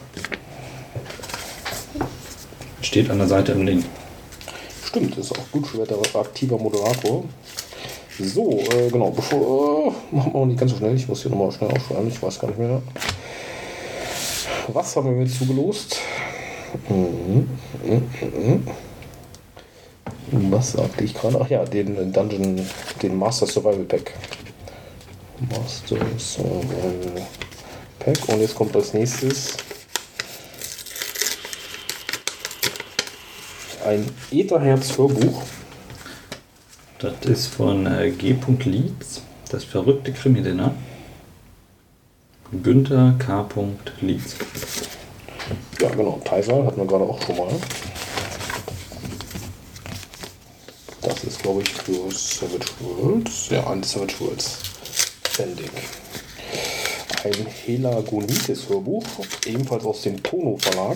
[SPEAKER 2] Steht an der Seite im Link.
[SPEAKER 1] Stimmt, ist auch Blutschwerter aktiver Moderator. So, genau, bevor. Machen wir auch nicht ganz so schnell. Ich muss hier nochmal schnell aufschreiben, ich weiß gar nicht mehr. Was haben wir mir zugelost? Was sagte ich gerade? Ach ja, den Dungeon, den Master Survival Pack. Master Survival Pack. Und jetzt kommt als nächstes ein Ätherherz-Hörbuch.
[SPEAKER 2] Das ist von G. Leeds, das verrückte Krimi-Dinner. Günther K. Leeds.
[SPEAKER 1] Ja, genau. Taisal hatten wir gerade auch schon mal. Das ist, glaube ich, für Savage Worlds. Ja, ein Savage Worlds. Ständig. Ein Helagonitis-Hörbuch, ebenfalls aus dem Tono Verlag.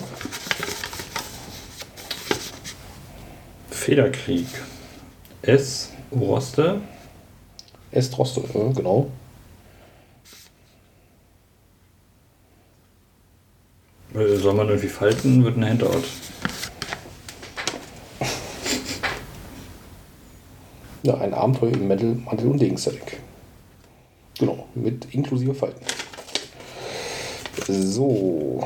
[SPEAKER 2] Federkrieg. S. Roste.
[SPEAKER 1] S. Droste, genau.
[SPEAKER 2] Soll man irgendwie falten, wird ein Handout.
[SPEAKER 1] Ja, ein Abenteuer im Mantel- und Degenstatic. Genau, mit inklusive Falten. So.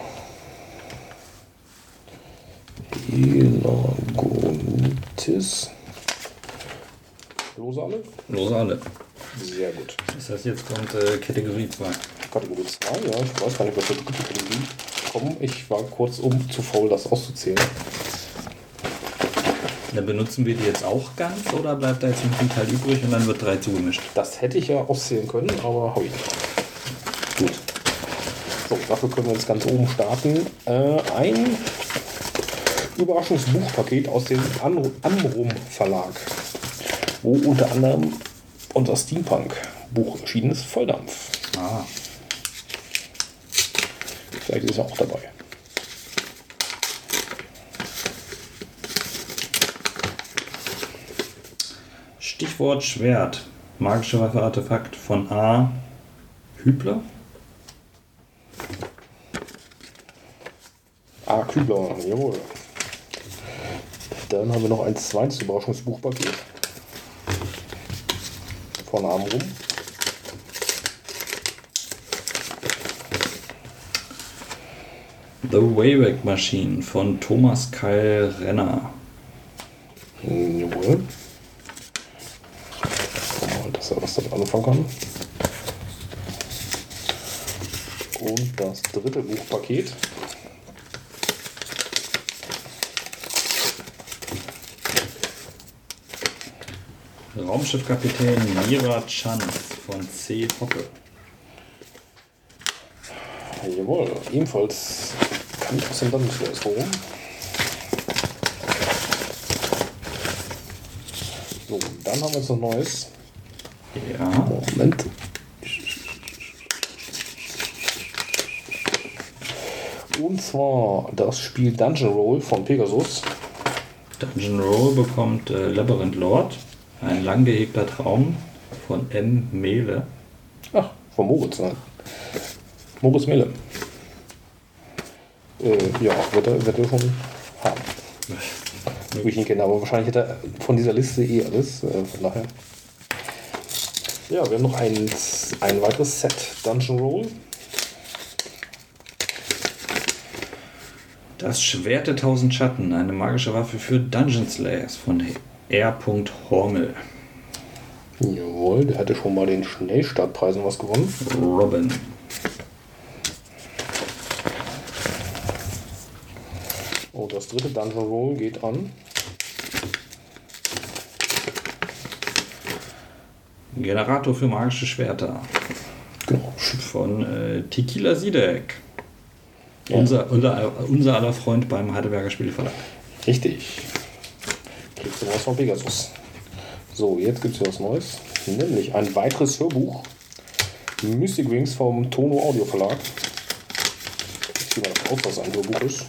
[SPEAKER 1] Helagonitis. Lose alle?
[SPEAKER 2] Lose alle.
[SPEAKER 1] Sehr gut.
[SPEAKER 2] Das heißt, jetzt kommt Kategorie 2.
[SPEAKER 1] Kategorie 2, ja, ich weiß gar nicht, was für dritte Kategorie kommen. Ich war kurz zu faul, das auszuzählen.
[SPEAKER 2] Dann benutzen wir die jetzt auch ganz oder bleibt da jetzt noch ein Teil übrig und dann wird 3 zugemischt?
[SPEAKER 1] Das hätte ich ja auszählen können, aber habe ich nicht. Gut. So, dafür können wir jetzt ganz oben starten. Ein Überraschungsbuchpaket aus dem Amrum Verlag, wo unter anderem unser Steampunk-Buch erschienen ist, Volldampf.
[SPEAKER 2] Ah.
[SPEAKER 1] Vielleicht ist er auch dabei.
[SPEAKER 2] Stichwort Schwert. Magische Waffe Artefakt von A. Hübler.
[SPEAKER 1] Ah, Kübler, jawohl. Dann haben wir noch ein zweites Überraschungsbuchpaket von Amrum.
[SPEAKER 2] The Wayback Machine von Thomas Keil Renner.
[SPEAKER 1] Jawohl. Mal, dass er was damit anfangen kann. Und das dritte Buchpaket.
[SPEAKER 2] Raumschiffkapitän Mira Chance von C. Hoppe.
[SPEAKER 1] Jawohl, ebenfalls kann ich aus dem Landesforum. So, dann haben wir jetzt noch Neues.
[SPEAKER 2] Ja.
[SPEAKER 1] Moment. Und zwar das Spiel Dungeon Roll von Pegasus.
[SPEAKER 2] Dungeon Roll bekommt Labyrinth Lord. Ein lang gehegter Traum von M. Mehle.
[SPEAKER 1] Ach, von Moritz, nein. Moritz Mehle. Ja, wird er schon haben. Wie ich ihn kenne, aber wahrscheinlich hat er von dieser Liste eh alles. Von daher. Ja, wir haben noch ein weiteres Set Dungeon Roll.
[SPEAKER 2] Das Schwert der 1000 Schatten, eine magische Waffe für Dungeon Slayers von R. Hormel.
[SPEAKER 1] Jawohl, der hatte schon mal den Schnellstartpreisen was gewonnen.
[SPEAKER 2] Robin.
[SPEAKER 1] Und das dritte Dungeon Roll geht an
[SPEAKER 2] Generator für magische Schwerter.
[SPEAKER 1] Genau.
[SPEAKER 2] Von Tequila Sidek.
[SPEAKER 1] Ja.
[SPEAKER 2] Unser aller Freund beim Heidelberger Spieleverlag.
[SPEAKER 1] Richtig. Kriegst du was von Pegasus. So, jetzt gibt es hier was Neues. Nämlich ein weiteres Hörbuch. Mystic Wings vom Tono Audio Verlag. Ich gehe mal davon aus, dass es ein Hörbuch ist.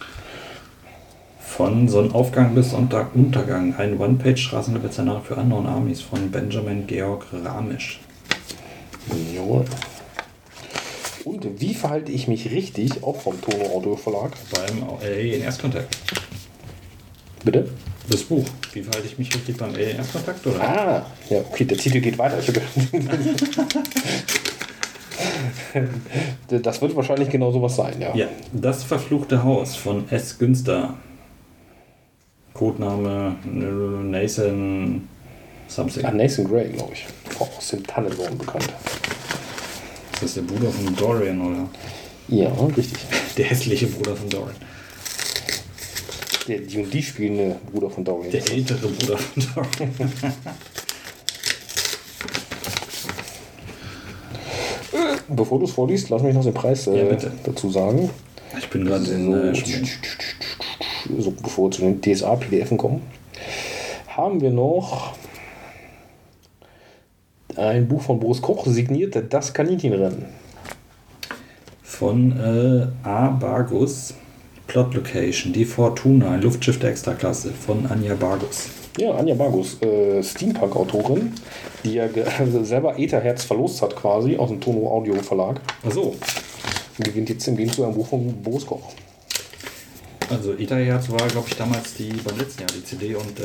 [SPEAKER 2] Von Sonnenaufgang bis Untergang. Ein One-Page-Straßenlevel-Szenario für Unknown Armies von Benjamin Georg Ramisch.
[SPEAKER 1] Jawohl. Und wie verhalte ich mich richtig, auch vom Tono Audio Verlag?
[SPEAKER 2] Beim in Erstkontakt.
[SPEAKER 1] Bitte?
[SPEAKER 2] Das Buch. Wie verhalte ich mich richtig beim Erstkontakt, oder?
[SPEAKER 1] Ah, ja, okay, der Titel geht weiter. Das wird wahrscheinlich genau sowas sein, ja.
[SPEAKER 2] Ja, das verfluchte Haus von S. Günster. Codename Nathan something.
[SPEAKER 1] Nathan Grey, glaube ich. Aus dem Tannenbaum bekannt.
[SPEAKER 2] Ist das der Bruder von Dorian, oder?
[SPEAKER 1] Ja, richtig.
[SPEAKER 2] Der hässliche Bruder von Dorian.
[SPEAKER 1] Der D&D spielende Bruder von Dorian.
[SPEAKER 2] Der ältere Bruder von Dorian.
[SPEAKER 1] Bevor du es vorliest, lass mich noch den Preis dazu sagen.
[SPEAKER 2] Ich bin gerade in
[SPEAKER 1] so, bevor wir zu den DSA-PDFen kommen, haben wir noch ein Buch von Boris Koch, signiert Das Kaninchenrennen.
[SPEAKER 2] Von A. Bargus, Plot Location, die Fortuna, ein Luftschiff der Extraklasse, von Anja Bargus.
[SPEAKER 1] Ja, Anja Bargus, Steampunk-Autorin, die ja selber Etherherz verlost hat quasi, aus dem Tono Audio Verlag.
[SPEAKER 2] Ach so.
[SPEAKER 1] Und gewinnt jetzt im Gegenzug ein Buch von Boris Koch.
[SPEAKER 2] Also Etherherz war, glaube ich, damals beim letzten Jahr die CD und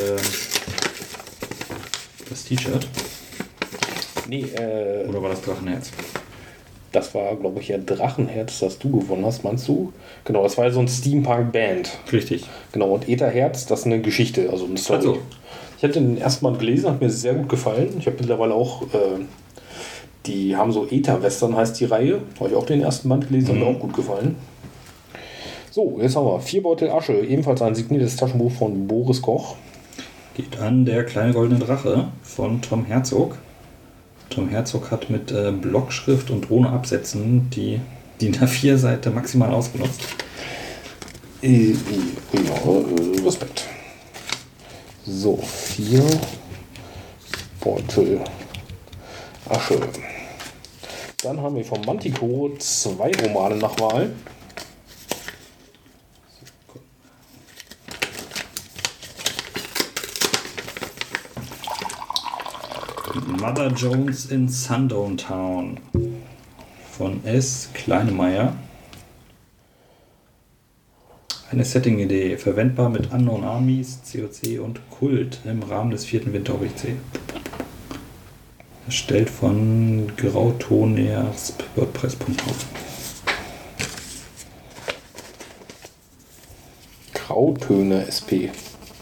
[SPEAKER 2] das T-Shirt.
[SPEAKER 1] Nee,
[SPEAKER 2] oder war das Drachenherz?
[SPEAKER 1] Das war, glaube ich, ja Drachenherz, das du gewonnen hast, meinst du? Genau, das war ja so ein Steampunk-Band.
[SPEAKER 2] Richtig.
[SPEAKER 1] Genau, und Etherherz, das ist eine Geschichte, also eine Story.
[SPEAKER 2] Also.
[SPEAKER 1] Ich habe den ersten Band gelesen, hat mir sehr gut gefallen. Ich habe mittlerweile auch, die haben so Ether-Western, heißt die Reihe. Habe ich auch den ersten Band gelesen, hat mir auch gut gefallen. So, jetzt haben wir 4 Beutel Asche, ebenfalls ein signiertes Taschenbuch von Boris Koch.
[SPEAKER 2] Geht an Der kleine goldene Drache von Tom Herzog. Tom Herzog hat mit Blockschrift und ohne Absätzen die DIN A4-Seite maximal ausgenutzt.
[SPEAKER 1] Ja, Respekt. So, 4 Beutel Asche. Dann haben wir vom Manticore 2 Romane nach Wahl.
[SPEAKER 2] Mother Jones in Sundown Town von S. Kleinemeier. Eine Setting-Idee, verwendbar mit Unknown Armies, COC und Kult im Rahmen des 4. Winter-OBC. Erstellt von grautoners.wordpress.com.
[SPEAKER 1] Grautöne SP.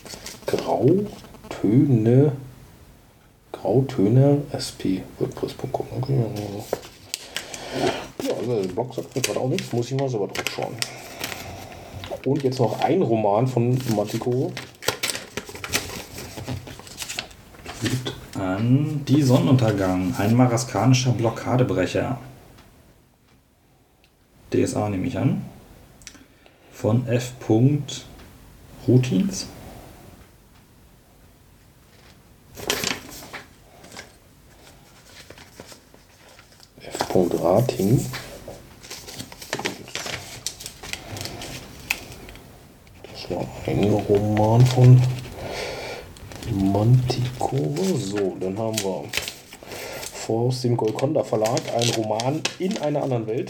[SPEAKER 1] Grautöne SP. WordPress.com. Okay. Ja, also der Blog sagt mir gerade auch nichts, muss ich mal selber drauf schauen. Und jetzt noch ein Roman von Manticore.
[SPEAKER 2] Gibt an Die Sonnenuntergang, ein maraskanischer Blockadebrecher. DSA nehme ich an. Von F. Routins.
[SPEAKER 1] F. Rating. Das war ein Roman von Manticore. So, dann haben wir aus dem Golconda Verlag ein Roman in einer anderen Welt.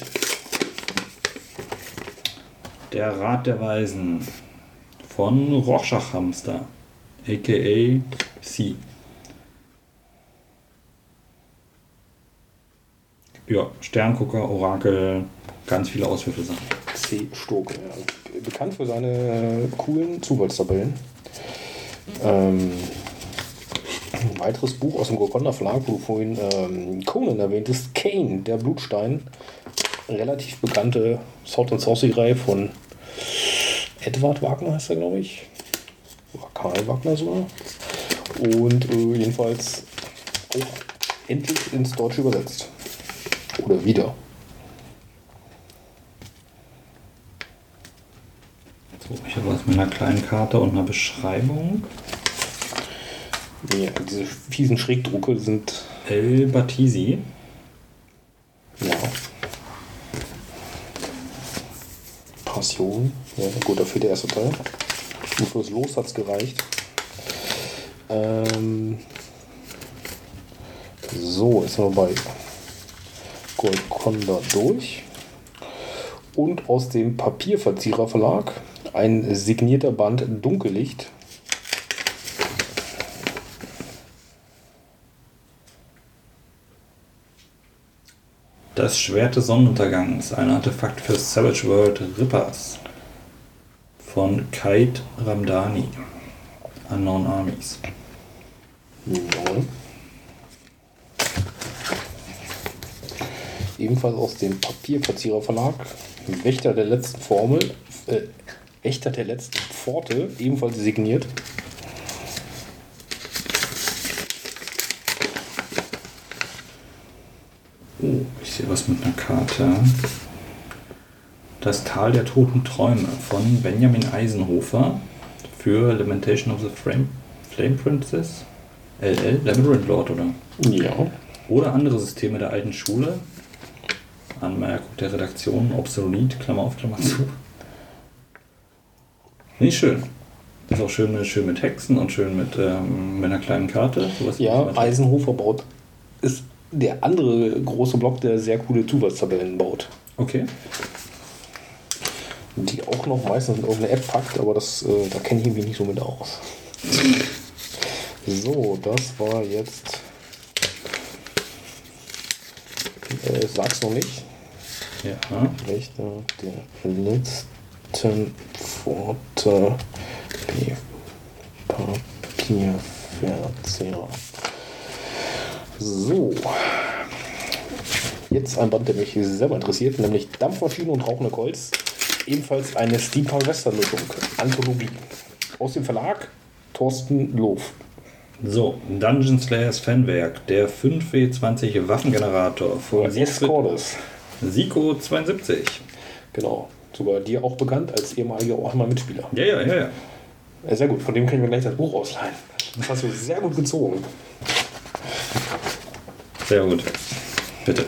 [SPEAKER 2] Der Rat der Weisen von Rorschach Hamster, a.k.a. C. Ja, Sterngucker, Orakel, ganz viele Auswürfelsachen.
[SPEAKER 1] C. Stoke, ja. Bekannt für seine coolen Zufallstabellen. Ein weiteres Buch aus dem Golconda Verlag, wo du vorhin Conan erwähntest, Kane, der Blutstein. Relativ bekannte Sword and Sorcery-Reihe von Edward Wagner, heißt er, glaube ich. Oder Karl Wagner sogar. Und jedenfalls auch endlich ins Deutsche übersetzt. Oder wieder.
[SPEAKER 2] So, ich habe aus meiner kleinen Karte und einer Beschreibung.
[SPEAKER 1] Ja, diese fiesen Schrägdrucke sind...
[SPEAKER 2] El Batisi.
[SPEAKER 1] Ja. Passion. Ja, gut, dafür der erste Teil. Nur fürs Los hat es gereicht. So, jetzt sind wir bei Golconda durch. Und aus dem Papierverzierer Verlag ein signierter Band Dunkellicht.
[SPEAKER 2] Das Schwert des Sonnenuntergangs, ein Artefakt für Savage World Rippers von Kite Ramdani. Unknown Armies.
[SPEAKER 1] Ja. Ebenfalls aus dem Papierverzieher Verlag. Wächter der letzten Wächter der letzten Pforte, ebenfalls signiert.
[SPEAKER 2] Oh, ich sehe was mit einer Karte. Das Tal der toten Träume von Benjamin Eisenhofer für Lamentation of the Flame Princess. LL, Labyrinth Lord, oder?
[SPEAKER 1] Ja.
[SPEAKER 2] Oder andere Systeme der alten Schule. Anmerkung der Redaktion, obsolet, Klammer auf, Klammer zu. Nicht schön. Ist auch schön mit Hexen und schön mit einer kleinen Karte. Sowas
[SPEAKER 1] Ja, Eisenhofer ist der andere große Block, der sehr coole Zufallstabellen baut.
[SPEAKER 2] Okay.
[SPEAKER 1] Die auch noch meistens in irgendeine App packt, aber da kenne ich mich nicht so mit aus. So, das war jetzt. Sag's noch nicht.
[SPEAKER 2] Ja.
[SPEAKER 1] Wächter der letzten Pforte Papierverzehrer. So. Jetzt ein Band, der mich selber interessiert, nämlich Dampfmaschinen und rauchende Colts. Ebenfalls eine Steampunk-Western-Mischung. Anthologie. Aus dem Verlag Thorsten Loof.
[SPEAKER 2] So, Dungeon Slayers Fanwerk, der 5W20 Waffengenerator von Siko 72.
[SPEAKER 1] Genau, sogar dir auch bekannt als ehemaliger Warhammer-Mitspieler.
[SPEAKER 2] Ja.
[SPEAKER 1] Sehr gut, von dem können wir gleich das Buch ausleihen. Das hast du sehr gut gezogen.
[SPEAKER 2] Sehr gut. Bitte.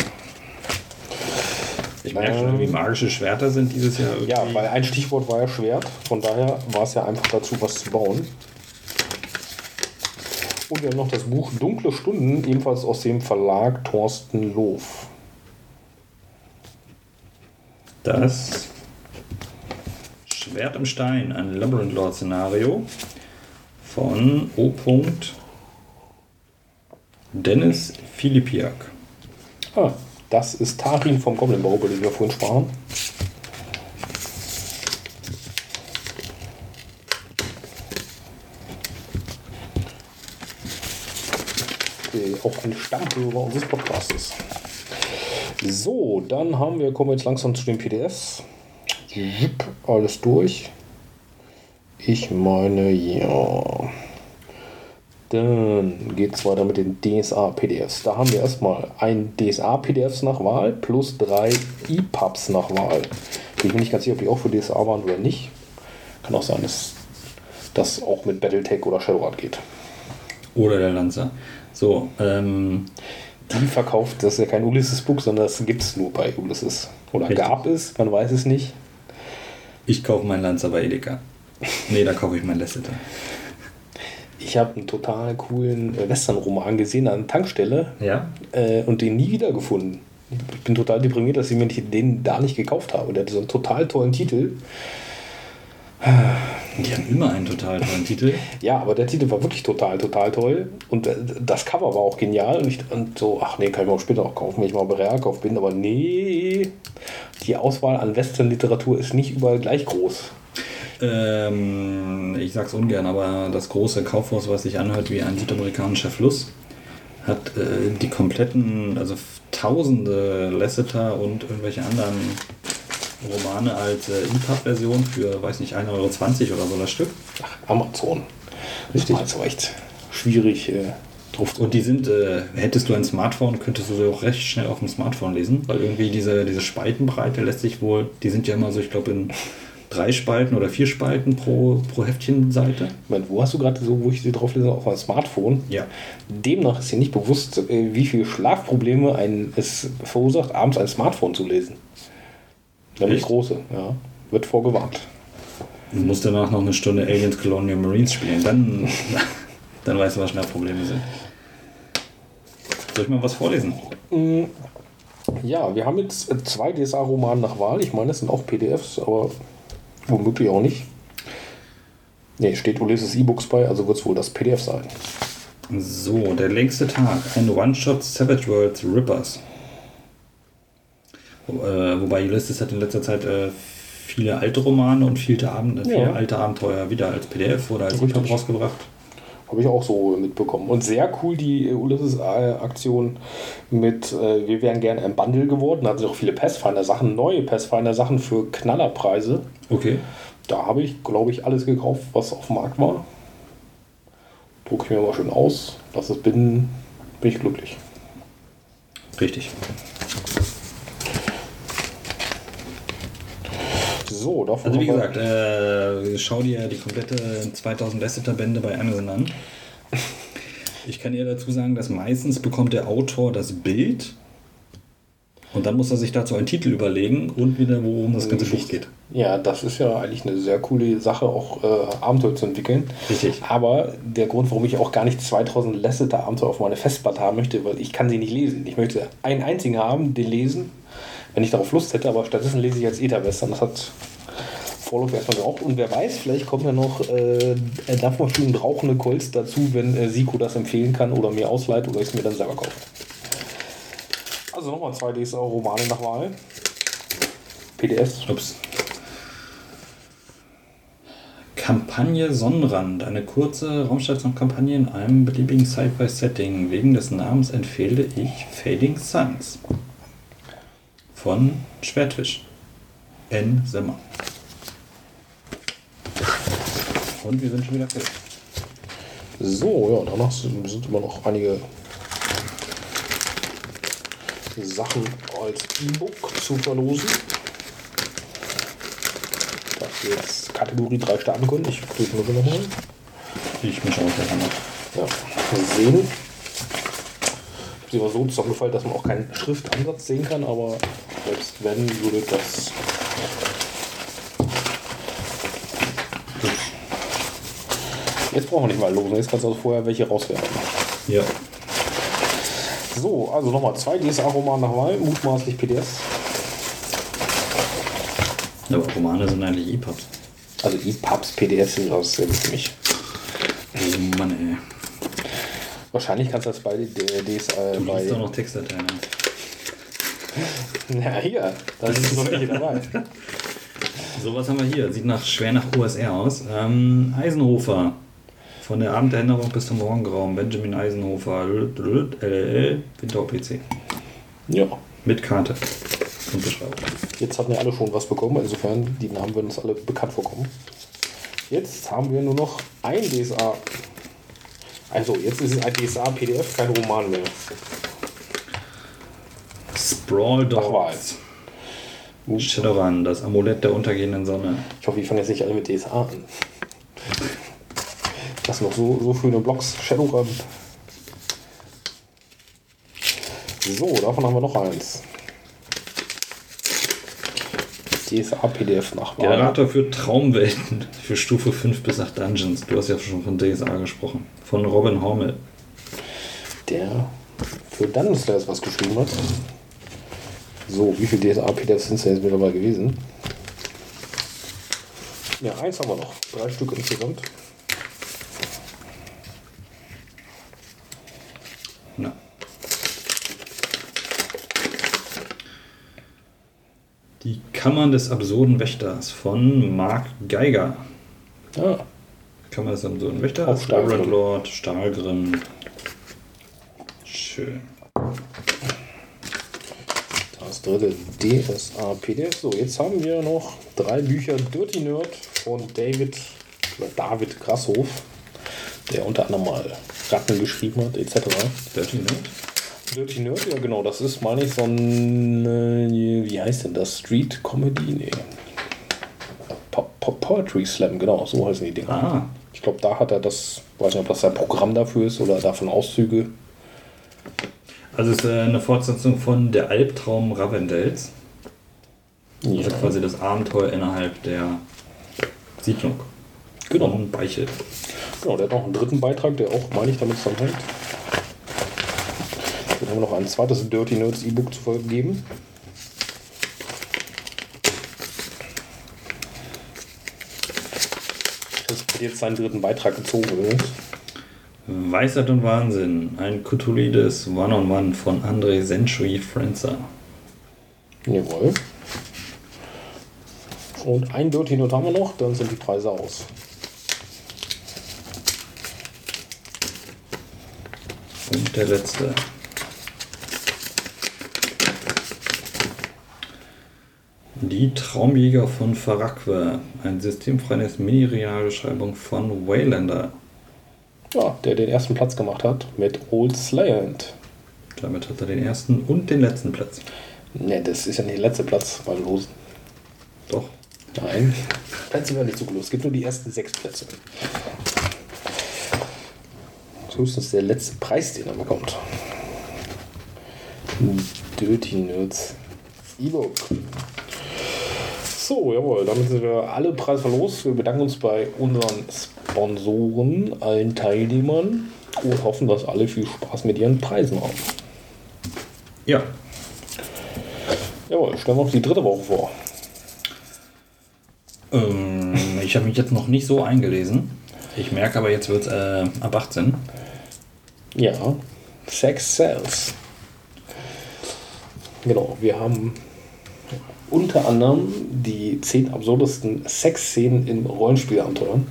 [SPEAKER 2] Ich merke schon, wie magische Schwerter sind dieses Jahr irgendwie.
[SPEAKER 1] Ja, weil ein Stichwort war ja Schwert, von daher war es ja einfach dazu, was zu bauen. Und wir haben noch das Buch Dunkle Stunden, ebenfalls aus dem Verlag Thorsten Loof.
[SPEAKER 2] Das Schwert im Stein, ein Labyrinth Lord Szenario von O. Dennis Filipiak.
[SPEAKER 1] Das ist Tarin vom Goblin-Bau, über den wir vorhin sprachen. Auch ein Stammhörer unseres Podcasts. So, dann kommen wir jetzt langsam zu den PDFs. Alles durch. Ich meine, ja. Dann geht es weiter mit den DSA-PDFs. Da haben wir erstmal ein DSA-PDFs nach Wahl plus 3 EPUBs nach Wahl. Ich bin nicht ganz sicher, ob die auch für DSA waren oder nicht. Kann auch sein, dass das auch mit Battletech oder Shadowrun geht.
[SPEAKER 2] Oder der Lancer. So,
[SPEAKER 1] die verkauft, das ist ja kein Ulysses-Book, sondern das gibt es nur bei Ulysses. Oder richtig. Gab es, man weiß es nicht.
[SPEAKER 2] Ich kaufe meinen Lancer bei Edeka. Nee, da kaufe ich meinen Lasseter.
[SPEAKER 1] Ich habe einen total coolen Western-Roman gesehen an der Tankstelle und den nie wiedergefunden. Ich bin total deprimiert, dass ich mir den da nicht gekauft habe. Der hat so einen total tollen Titel.
[SPEAKER 2] Die haben immer einen total tollen Titel.
[SPEAKER 1] Ja, aber der Titel war wirklich total toll. Und das Cover war auch genial. Und so, ach nee, kann ich mir auch später auch kaufen, wenn ich mal bei Realkauf bin. Aber nee, die Auswahl an Western-Literatur ist nicht überall gleich groß.
[SPEAKER 2] Ich sag's ungern, aber das große Kaufhaus, was sich anhört wie ein südamerikanischer Fluss, hat die kompletten, also tausende Lasseter und irgendwelche anderen Romane als EPUB-Version für, weiß nicht, 1,20 € oder so das Stück.
[SPEAKER 1] Ach, Amazon. Richtig. Also echt schwierig drauf.
[SPEAKER 2] Und die sind, hättest du ein Smartphone, könntest du sie auch recht schnell auf dem Smartphone lesen, weil irgendwie diese Spaltenbreite lässt sich wohl, die sind ja immer so, ich glaube in 3 Spalten oder 4 Spalten pro Heftchenseite.
[SPEAKER 1] Moment, wo hast du gerade so, wo ich sie drauf lese, auf einem Smartphone?
[SPEAKER 2] Ja.
[SPEAKER 1] Demnach ist dir nicht bewusst, wie viele Schlafprobleme es verursacht, abends ein Smartphone zu lesen. Nämlich große, ja. Wird vorgewarnt.
[SPEAKER 2] Du musst danach noch eine Stunde Aliens Colonial Marines spielen. Dann weißt du, was Schlafprobleme sind. Soll ich mal was vorlesen?
[SPEAKER 1] Ja, wir haben jetzt 2 DSA-Romane nach Wahl. Ich meine, das sind auch PDFs, aber womöglich auch nicht. Ne, steht Ulysses E-Books bei, also wird es wohl das PDF sein.
[SPEAKER 2] So, der längste Tag. Ein One-Shot Savage Worlds Rippers. Wobei Ulysses hat in letzter Zeit viele alte Romane und viele
[SPEAKER 1] Ja.
[SPEAKER 2] alte Abenteuer wieder als PDF oder als
[SPEAKER 1] Richtig.
[SPEAKER 2] EPUB rausgebracht.
[SPEAKER 1] Habe ich auch so mitbekommen. Und sehr cool die Ulysses-Aktion mit wir wären gerne ein Bundle geworden. Da hatten sie auch viele Pathfinder-Sachen, neue Pathfinder-Sachen für Knallerpreise.
[SPEAKER 2] Okay.
[SPEAKER 1] Da habe ich, glaube ich, alles gekauft, was auf dem Markt war. Drucke ich mir mal schön aus. Lass es binden. Bin ich glücklich.
[SPEAKER 2] Richtig.
[SPEAKER 1] So, davon
[SPEAKER 2] Also wie
[SPEAKER 1] haben wir-
[SPEAKER 2] gesagt, schau dir die komplette 2000 Beste-Bände bei Amazon an. Ich kann dir dazu sagen, dass meistens bekommt der Autor das Bild und dann muss er sich dazu einen Titel überlegen und wieder, worum das ganze Buch geht.
[SPEAKER 1] Ja, das ist ja eigentlich eine sehr coole Sache, auch Abenteuer zu entwickeln.
[SPEAKER 2] Richtig.
[SPEAKER 1] Aber der Grund, warum ich auch gar nicht 2000 Lasseter Abenteuer auf meine Festplatte haben möchte, weil ich kann sie nicht lesen. Ich möchte einen einzigen haben, den lesen, wenn ich darauf Lust hätte, aber stattdessen lese ich als Eta-Western. Das hat Vorlauf erstmal geraucht. Und wer weiß, vielleicht kommt ja noch Dampfmaschinen rauchende Colts dazu, wenn Siko das empfehlen kann oder mir ausleiht oder ich es mir dann selber kaufe. Also nochmal 2 DSA-Romane nach Wahl. PDFs.
[SPEAKER 2] Ups. Kampagne Sonnenrand, eine kurze Raumstation-Kampagne in einem beliebigen Sci-Fi-Setting. Wegen des Namens empfehle ich Fading Suns von Schwertfisch. N. Simmer. Und wir sind schon wieder fertig.
[SPEAKER 1] So, ja, danach sind immer noch einige Sachen als E-Book zu verlosen. Dass wir jetzt Kategorie 3 starten können. Ich drücke nur nochmal.
[SPEAKER 2] Ich mische auch gleich noch.
[SPEAKER 1] Ja, sehen. Ich habe sie aber so zusammengefaltet, dass man auch keinen Schriftansatz sehen kann, aber selbst wenn, würde das. Jetzt brauchen wir nicht mal losen, jetzt kannst du also vorher welche rauswerfen.
[SPEAKER 2] Ja.
[SPEAKER 1] So, also nochmal 2 DSA-Romane nach Wahl, mutmaßlich PDFs.
[SPEAKER 2] Aber Romane sind eigentlich EPUBs.
[SPEAKER 1] Also EPUBs, PDFs sind das für mich.
[SPEAKER 2] Oh Mann, ey.
[SPEAKER 1] Wahrscheinlich kannst du das bei DSA.
[SPEAKER 2] Du
[SPEAKER 1] Bei
[SPEAKER 2] liest doch noch Textdateien.
[SPEAKER 1] Na hier, da ist so welche dabei.
[SPEAKER 2] So, was haben wir hier? Sieht schwer nach USR aus. Eisenhofer. Von der Abenderinnerung bis zum Morgengrauen. Benjamin Eisenhofer. LLL. Winter-PC.
[SPEAKER 1] Ja,
[SPEAKER 2] Mit Karte. Und Beschreibung.
[SPEAKER 1] jetzt hatten wir alle schon was bekommen, insofern die Namen würden uns alle bekannt vorkommen. Jetzt haben wir nur noch ein DSA. Also, jetzt ist es ein DSA-PDF, kein Roman mehr.
[SPEAKER 2] Sprawl
[SPEAKER 1] Nach Wahl.
[SPEAKER 2] Dogs. Shadowrun, das Amulett der untergehenden Sonne.
[SPEAKER 1] Ich hoffe, die fangen jetzt nicht alle mit DSA an. Das sind noch so schöne Blocks. Shadowrun. So, davon haben wir noch eins. DSA-PDF nach Wahl.
[SPEAKER 2] Generator für Traumwelten für Stufe 5 bis 8 Dungeons. Du hast ja schon von DSA gesprochen. Von Robin Hormel.
[SPEAKER 1] Der für Dungeon Slayers was geschrieben hat. So, wie viele DSA-PDFs sind es denn jetzt mittlerweile gewesen? Ja, eins haben wir noch. 3 Stück insgesamt.
[SPEAKER 2] Na. Die Kammern des absurden Wächters von Mark Geiger.
[SPEAKER 1] Ah,
[SPEAKER 2] Kammer des absurden Wächters.
[SPEAKER 1] Auch Stahlgrim.
[SPEAKER 2] Reverend Lord, Stahlgrim. Schön.
[SPEAKER 1] das dritte DSA-PDF. So, jetzt haben wir noch 3 Bücher Dirty Nerd von David Grasshof, der unter anderem mal Ratten geschrieben hat, etc.
[SPEAKER 2] Dirty Nerd?
[SPEAKER 1] Dirty Nerd, ja genau, das ist, meine ich, so ein, wie heißt denn das? Street Comedy? Nee. Poetry Slam, genau, so heißen die Dinger.
[SPEAKER 2] Ah.
[SPEAKER 1] Ich glaube, da hat er das, weiß nicht, ob das sein Programm dafür ist oder davon Auszüge.
[SPEAKER 2] Also es ist eine Fortsetzung von Der Albtraum Ravendels.
[SPEAKER 1] Ja,
[SPEAKER 2] Also quasi das Abenteuer innerhalb der Siedlung.
[SPEAKER 1] Genau.
[SPEAKER 2] Von Beichel.
[SPEAKER 1] genau, der hat noch einen dritten Beitrag, der auch, meine ich, damit zusammenhängt. Dann haben wir noch ein zweites Dirty Nerds E-Book zu vergeben. Das hat jetzt seinen dritten Beitrag gezogen, oder?
[SPEAKER 2] Weisheit und Wahnsinn. Ein Cthulhides One-on-One von André Century Frenzer.
[SPEAKER 1] Jawohl. Und ein Dirty Note haben wir noch, dann sind die Preise aus.
[SPEAKER 2] Und der letzte. Die Traumjäger von Farakwe. Ein systemfreies Mini-Realbeschreibung von Waylander.
[SPEAKER 1] Ja, der den ersten Platz gemacht hat mit Old Slayland.
[SPEAKER 2] Damit hat er den ersten und den letzten Platz.
[SPEAKER 1] Ne, das ist ja nicht der letzte Platz, weil los.
[SPEAKER 2] Doch.
[SPEAKER 1] Nein, Plätze werden nicht so gut. Es gibt nur die ersten 6 Plätze. Das ist höchstens der letzte Preis, den er bekommt. Dirty Nerds E-Book. So, jawohl, damit sind wir alle Preise verlost. Wir bedanken uns bei unseren Sponsoren, allen Teilnehmern und hoffen, dass alle viel Spaß mit ihren Preisen haben.
[SPEAKER 2] Ja.
[SPEAKER 1] Jawohl, stellen wir uns die dritte Woche vor.
[SPEAKER 2] Ich habe mich jetzt noch nicht so eingelesen. Ich merke aber, jetzt wird es ab 18.
[SPEAKER 1] Ja, Sex Sells. Genau, wir haben unter anderem die 10 absurdesten Sexszenen in Rollenspielabenteuern.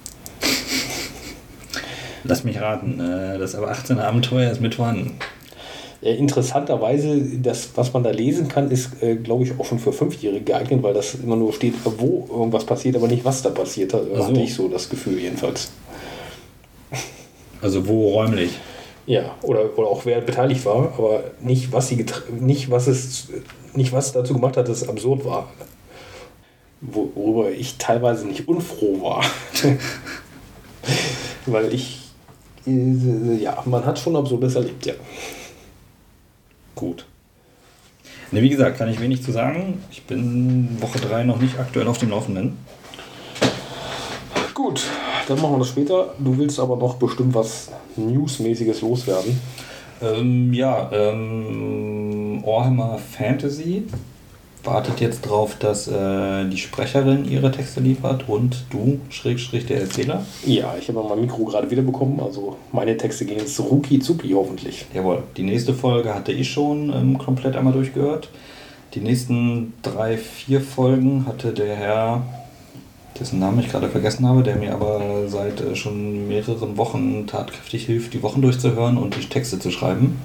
[SPEAKER 2] Lass mich raten, das aber 18 Abenteuer ist mit vorhanden.
[SPEAKER 1] Interessanterweise, das, was man da lesen kann, ist, glaube ich, auch schon für 5-Jährige geeignet, weil das immer nur steht, wo irgendwas passiert, aber nicht, was da passiert. Hatte ich so das Gefühl jedenfalls.
[SPEAKER 2] Also wo räumlich?
[SPEAKER 1] Ja, oder auch wer beteiligt war, aber nicht, was dazu gemacht hat, dass es absurd war. Worüber ich teilweise nicht unfroh war. Weil man hat schon Absurdes erlebt, ja.
[SPEAKER 2] Gut. Ne, wie gesagt, kann ich wenig zu sagen. Ich bin Woche 3 noch nicht aktuell auf dem Laufenden.
[SPEAKER 1] Gut, dann machen wir das später. Du willst aber noch bestimmt was Newsmäßiges loswerden.
[SPEAKER 2] Warhammer Fantasy wartet jetzt drauf, dass die Sprecherin ihre Texte liefert und du, / der Erzähler.
[SPEAKER 1] Ja, ich habe mein Mikro gerade wiederbekommen, also meine Texte gehen jetzt rucki zucki hoffentlich.
[SPEAKER 2] Jawohl, die nächste Folge hatte ich schon komplett einmal durchgehört. Die nächsten 3, 4 Folgen hatte der Herr, dessen Namen ich gerade vergessen habe, der mir aber seit schon mehreren Wochen tatkräftig hilft, die Wochen durchzuhören und die Texte zu schreiben.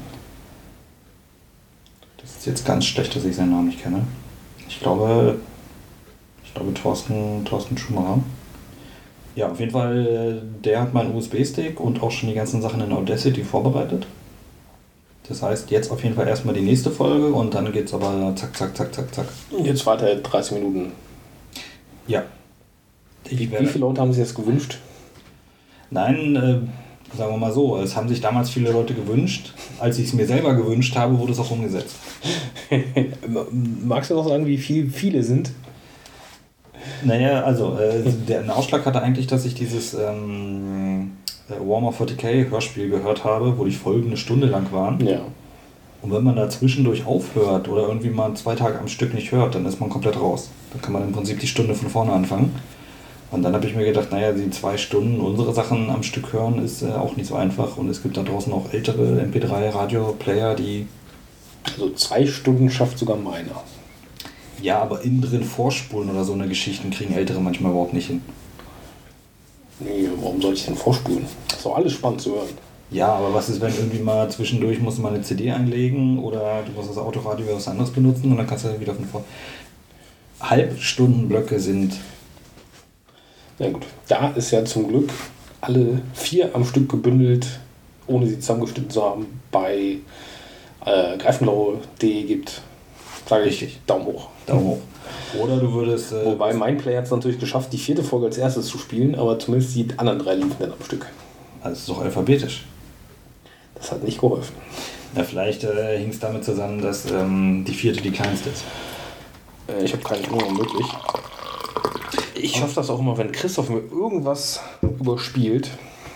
[SPEAKER 2] Das ist jetzt ganz schlecht, dass ich seinen Namen nicht kenne. Ich glaube Thorsten Schumacher. Ja, auf jeden Fall, der hat meinen USB-Stick und auch schon die ganzen Sachen in Audacity vorbereitet. Das heißt, jetzt auf jeden Fall erstmal die nächste Folge und dann geht's aber zack, zack, zack, zack, zack.
[SPEAKER 1] Jetzt weiter 30 Minuten.
[SPEAKER 2] Ja.
[SPEAKER 1] Wie viele Leute haben sich das gewünscht?
[SPEAKER 2] Nein, sagen wir mal so, es haben sich damals viele Leute gewünscht. Als ich es mir selber gewünscht habe, wurde es auch umgesetzt.
[SPEAKER 1] Magst du noch sagen, wie viele sind?
[SPEAKER 2] Naja, also der Ausschlag hatte eigentlich, dass ich dieses Warhammer 40k Hörspiel gehört habe, wo die Folgen eine Stunde lang waren.
[SPEAKER 1] Ja.
[SPEAKER 2] Und wenn man da zwischendurch aufhört oder irgendwie mal 2 Tage am Stück nicht hört, dann ist man komplett raus. Dann kann man im Prinzip die Stunde von vorne anfangen. Und dann habe ich mir gedacht, naja, die 2 Stunden unsere Sachen am Stück hören ist auch nicht so einfach. Und es gibt da draußen auch ältere MP3-Radio-Player, die...
[SPEAKER 1] Also 2 Stunden schafft sogar meiner.
[SPEAKER 2] Ja, aber innen drin vorspulen oder so eine Geschichten kriegen Ältere manchmal überhaupt nicht hin.
[SPEAKER 1] Nee, warum soll ich denn vorspulen? Das ist doch alles spannend zu hören.
[SPEAKER 2] Ja, aber was ist, wenn irgendwie mal zwischendurch musst du mal eine CD einlegen oder du musst das Autoradio oder was anderes benutzen und dann kannst du wieder von vor... Halbstundenblöcke sind...
[SPEAKER 1] Na gut, da ist ja zum Glück alle 4 am Stück gebündelt, ohne sie zusammengeschnitten zu haben, bei greifenblau.de gibt, sage ich, Daumen hoch.
[SPEAKER 2] Daumen hoch. Oder du würdest...
[SPEAKER 1] Wobei mein Player hat es natürlich geschafft, die 4. Folge als erstes zu spielen, aber zumindest die anderen 3 liefen dann am Stück.
[SPEAKER 2] Also das ist doch alphabetisch.
[SPEAKER 1] Das hat nicht geholfen.
[SPEAKER 2] Na, vielleicht hing es damit zusammen, dass die 4. die kleinste ist.
[SPEAKER 1] Ich habe keine Ahnung, möglich. Ich schaffe das auch immer, wenn Christoph mir irgendwas überspielt,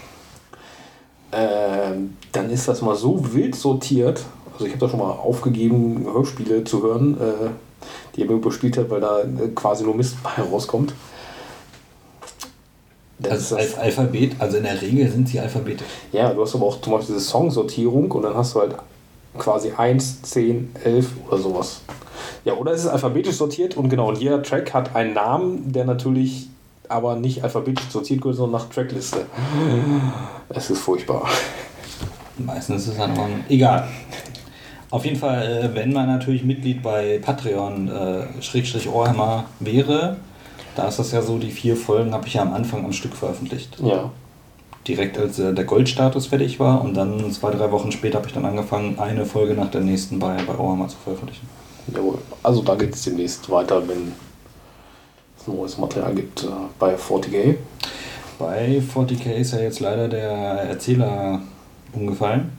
[SPEAKER 1] dann ist das mal so wild sortiert. Also ich habe da schon mal aufgegeben, Hörspiele zu hören, die er mir überspielt hat, weil da quasi nur Mist bei rauskommt.
[SPEAKER 2] Also als Alphabet, also in der Regel sind sie alphabetisch.
[SPEAKER 1] Ja, du hast aber auch zum Beispiel diese Songsortierung und dann hast du halt quasi 1, 10, 11 oder sowas. Ja, oder es ist alphabetisch sortiert und genau, und jeder Track hat einen Namen, der natürlich aber nicht alphabetisch sortiert wird, sondern nach Trackliste. Es ist furchtbar.
[SPEAKER 2] Meistens ist es dann auch egal. Auf jeden Fall, wenn man natürlich Mitglied bei Patreon /Ohrhammer wäre, da ist das ja so, die 4 Folgen habe ich ja am Anfang am Stück veröffentlicht.
[SPEAKER 1] Ja.
[SPEAKER 2] Direkt als der Goldstatus fertig war und dann 2-3 Wochen später habe ich dann angefangen, eine Folge nach der nächsten bei Ohrhammer zu veröffentlichen.
[SPEAKER 1] Jawohl. Also da geht es demnächst weiter, wenn es neues Material gibt bei 40K.
[SPEAKER 2] Bei 40K ist ja jetzt leider der Erzähler umgefallen.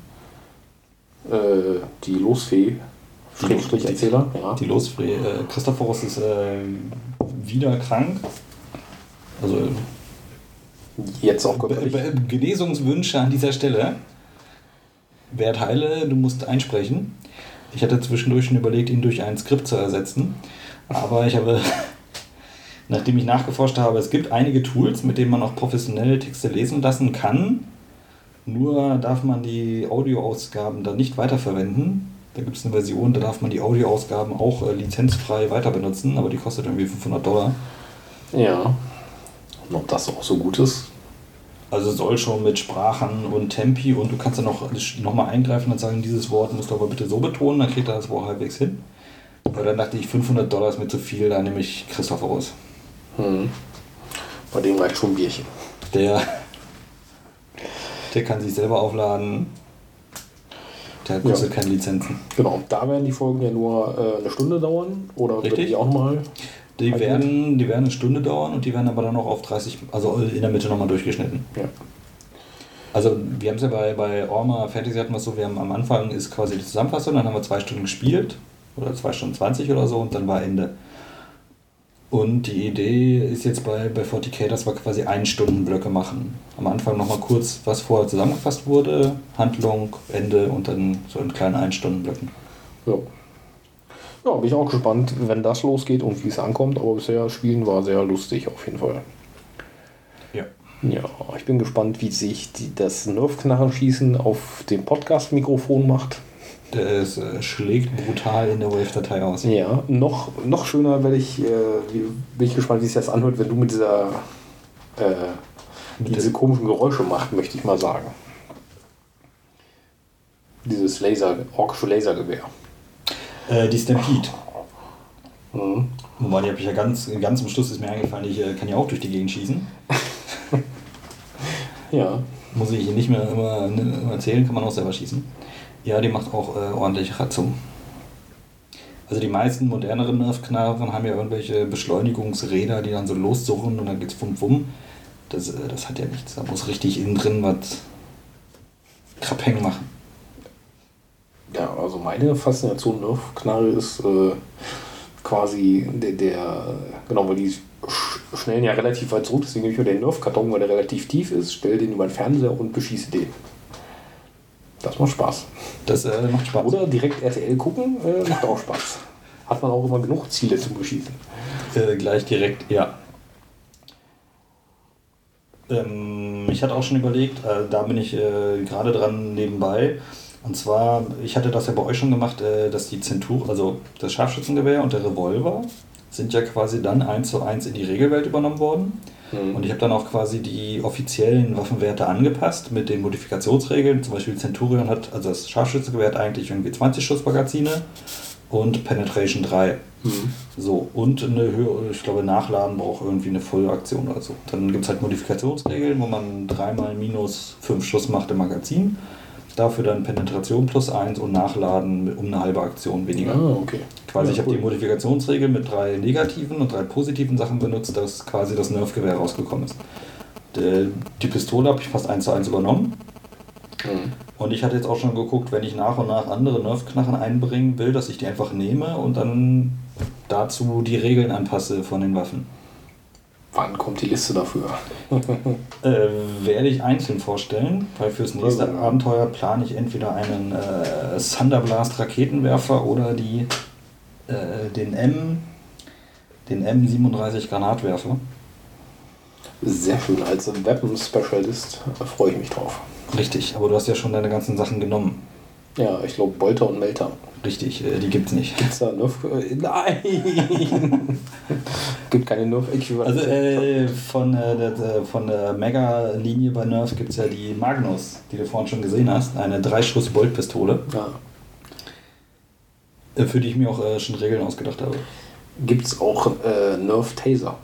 [SPEAKER 1] Die Losfee, Erzähler. Ja.
[SPEAKER 2] Die Losfee. Christophorus ist wieder krank. Also
[SPEAKER 1] Jetzt auch körperlich.
[SPEAKER 2] Genesungswünsche an dieser Stelle. Wert heile, du musst einsprechen. Ich hatte zwischendurch schon überlegt, ihn durch ein Skript zu ersetzen. Aber ich habe, nachdem ich nachgeforscht habe, es gibt einige Tools, mit denen man auch professionell Texte lesen lassen kann. Nur darf man die Audioausgaben dann nicht weiterverwenden. Da gibt es eine Version, da darf man die Audioausgaben auch lizenzfrei weiter benutzen, aber die kostet irgendwie $500.
[SPEAKER 1] Ja. Und ob das auch so gut ist?
[SPEAKER 2] Also soll schon mit Sprachen und Tempi und du kannst dann noch mal eingreifen und sagen, dieses Wort musst du aber bitte so betonen, dann kriegt er das Wort halbwegs hin. Aber dann dachte ich, $500 ist mir zu viel, da nehme ich Christophorus.
[SPEAKER 1] Bei dem reicht schon ein Bierchen.
[SPEAKER 2] Der kann sich selber aufladen. Der kostet keine Lizenzen.
[SPEAKER 1] Genau, da werden die Folgen ja nur eine Stunde dauern. Oder
[SPEAKER 2] Richtig.
[SPEAKER 1] Die auch nochmal?
[SPEAKER 2] Die werden eine Stunde dauern und die werden aber dann noch auf 30, also in der Mitte nochmal durchgeschnitten.
[SPEAKER 1] Ja.
[SPEAKER 2] Also wir haben es ja bei Orma Fantasy hatten wir es so, wir haben am Anfang ist quasi die Zusammenfassung, dann haben wir 2 Stunden gespielt oder 2 Stunden 20 oder so und dann war Ende. Und die Idee ist jetzt bei 40K, dass wir quasi 1-Stunden-Blöcke machen. Am Anfang nochmal kurz, was vorher zusammengefasst wurde, Handlung, Ende und dann so in kleinen 1-Stunden-Blöcken.
[SPEAKER 1] Ja. Ja, bin ich auch gespannt, wenn das losgeht und wie es ankommt. Aber bisher Spielen war sehr lustig auf jeden Fall.
[SPEAKER 2] Ja.
[SPEAKER 1] Ja, ich bin gespannt, wie sich das Nerf-Knarrenschießen auf dem Podcast-Mikrofon macht.
[SPEAKER 2] Das schlägt brutal in der Wave-Datei aus.
[SPEAKER 1] Ja, noch schöner bin ich gespannt, wie sich das anhört, wenn du mit diese komischen Geräusche machst, möchte ich mal sagen. Dieses orkische Lasergewehr.
[SPEAKER 2] Die Stampede. Wobei, die habe ich ja ganz am Schluss ist mir eingefallen, ich kann ja auch durch die Gegend schießen.
[SPEAKER 1] Ja.
[SPEAKER 2] Muss ich nicht mehr immer erzählen, kann man auch selber schießen. Ja, die macht auch ordentlich Ratzum. Also die meisten moderneren Nerf-Knarren haben ja irgendwelche Beschleunigungsräder, die dann so lossuchen und dann geht's wum wum. Das hat ja nichts. Da muss richtig innen drin was Krapeng machen.
[SPEAKER 1] Ja, also meine Faszination Nerf-Knarre ist quasi genau, weil die schnellen ja relativ weit zurück, deswegen nehme ich mir den Nerf-Karton, weil der relativ tief ist, stelle den über den Fernseher und beschieße den. Das macht Spaß.
[SPEAKER 2] Das macht Spaß.
[SPEAKER 1] Oder direkt RTL gucken, macht auch Spaß. Hat man auch immer genug Ziele zum Beschießen.
[SPEAKER 2] Gleich direkt, ja. Ich hatte auch schon überlegt, da bin ich gerade dran nebenbei. Und zwar, ich hatte das ja bei euch schon gemacht, dass die Zentur, also das Scharfschützengewehr und der Revolver sind ja quasi dann 1:1 in die Regelwelt übernommen worden. Und ich habe dann auch quasi die offiziellen Waffenwerte angepasst mit den Modifikationsregeln. Zum Beispiel Centurion hat, also das Scharfschützengewehr hat eigentlich irgendwie 20 Schussmagazine und Penetration 3. So, und eine höhere, ich glaube Nachladen braucht irgendwie eine Vollaktion oder so. Dann gibt es halt Modifikationsregeln, wo man 3x -5 Schuss macht im Magazin. Dafür dann Penetration +1 und Nachladen um eine halbe Aktion weniger.
[SPEAKER 1] Ah, okay.
[SPEAKER 2] Quasi,
[SPEAKER 1] Ja,
[SPEAKER 2] ich habe die Modifikationsregel mit 3 negativen und 3 positiven Sachen benutzt, dass quasi das Nerf-Gewehr rausgekommen ist. Die Pistole habe ich fast 1:1 übernommen. Und ich hatte jetzt auch schon geguckt, wenn ich nach und nach andere Nerf-Knarren einbringen will, dass ich die einfach nehme und dann dazu die Regeln anpasse von den Waffen.
[SPEAKER 1] Wann kommt die Liste dafür?
[SPEAKER 2] Werde ich einzeln vorstellen, weil fürs nächste Abenteuer plane ich entweder einen Thunderblast Raketenwerfer oder den M37 Granatwerfer.
[SPEAKER 1] Sehr schön, als Weapon Specialist freue ich mich drauf.
[SPEAKER 2] Richtig, aber du hast ja schon deine ganzen Sachen genommen.
[SPEAKER 1] Ja, ich glaube Bolter und Melter.
[SPEAKER 2] Richtig, die gibt's nicht.
[SPEAKER 1] Gibt's da Nerf? Nein! Gibt keine Nerf-Äquivalente.
[SPEAKER 2] Also von der Mega-Linie bei Nerf gibt es ja die Magnus, die du vorhin schon gesehen hast. Eine 3-Schuss-Bolt-Pistole,
[SPEAKER 1] Ja.
[SPEAKER 2] Für die ich mir auch schon Regeln ausgedacht habe.
[SPEAKER 1] Gibt's auch Nerf-Taser?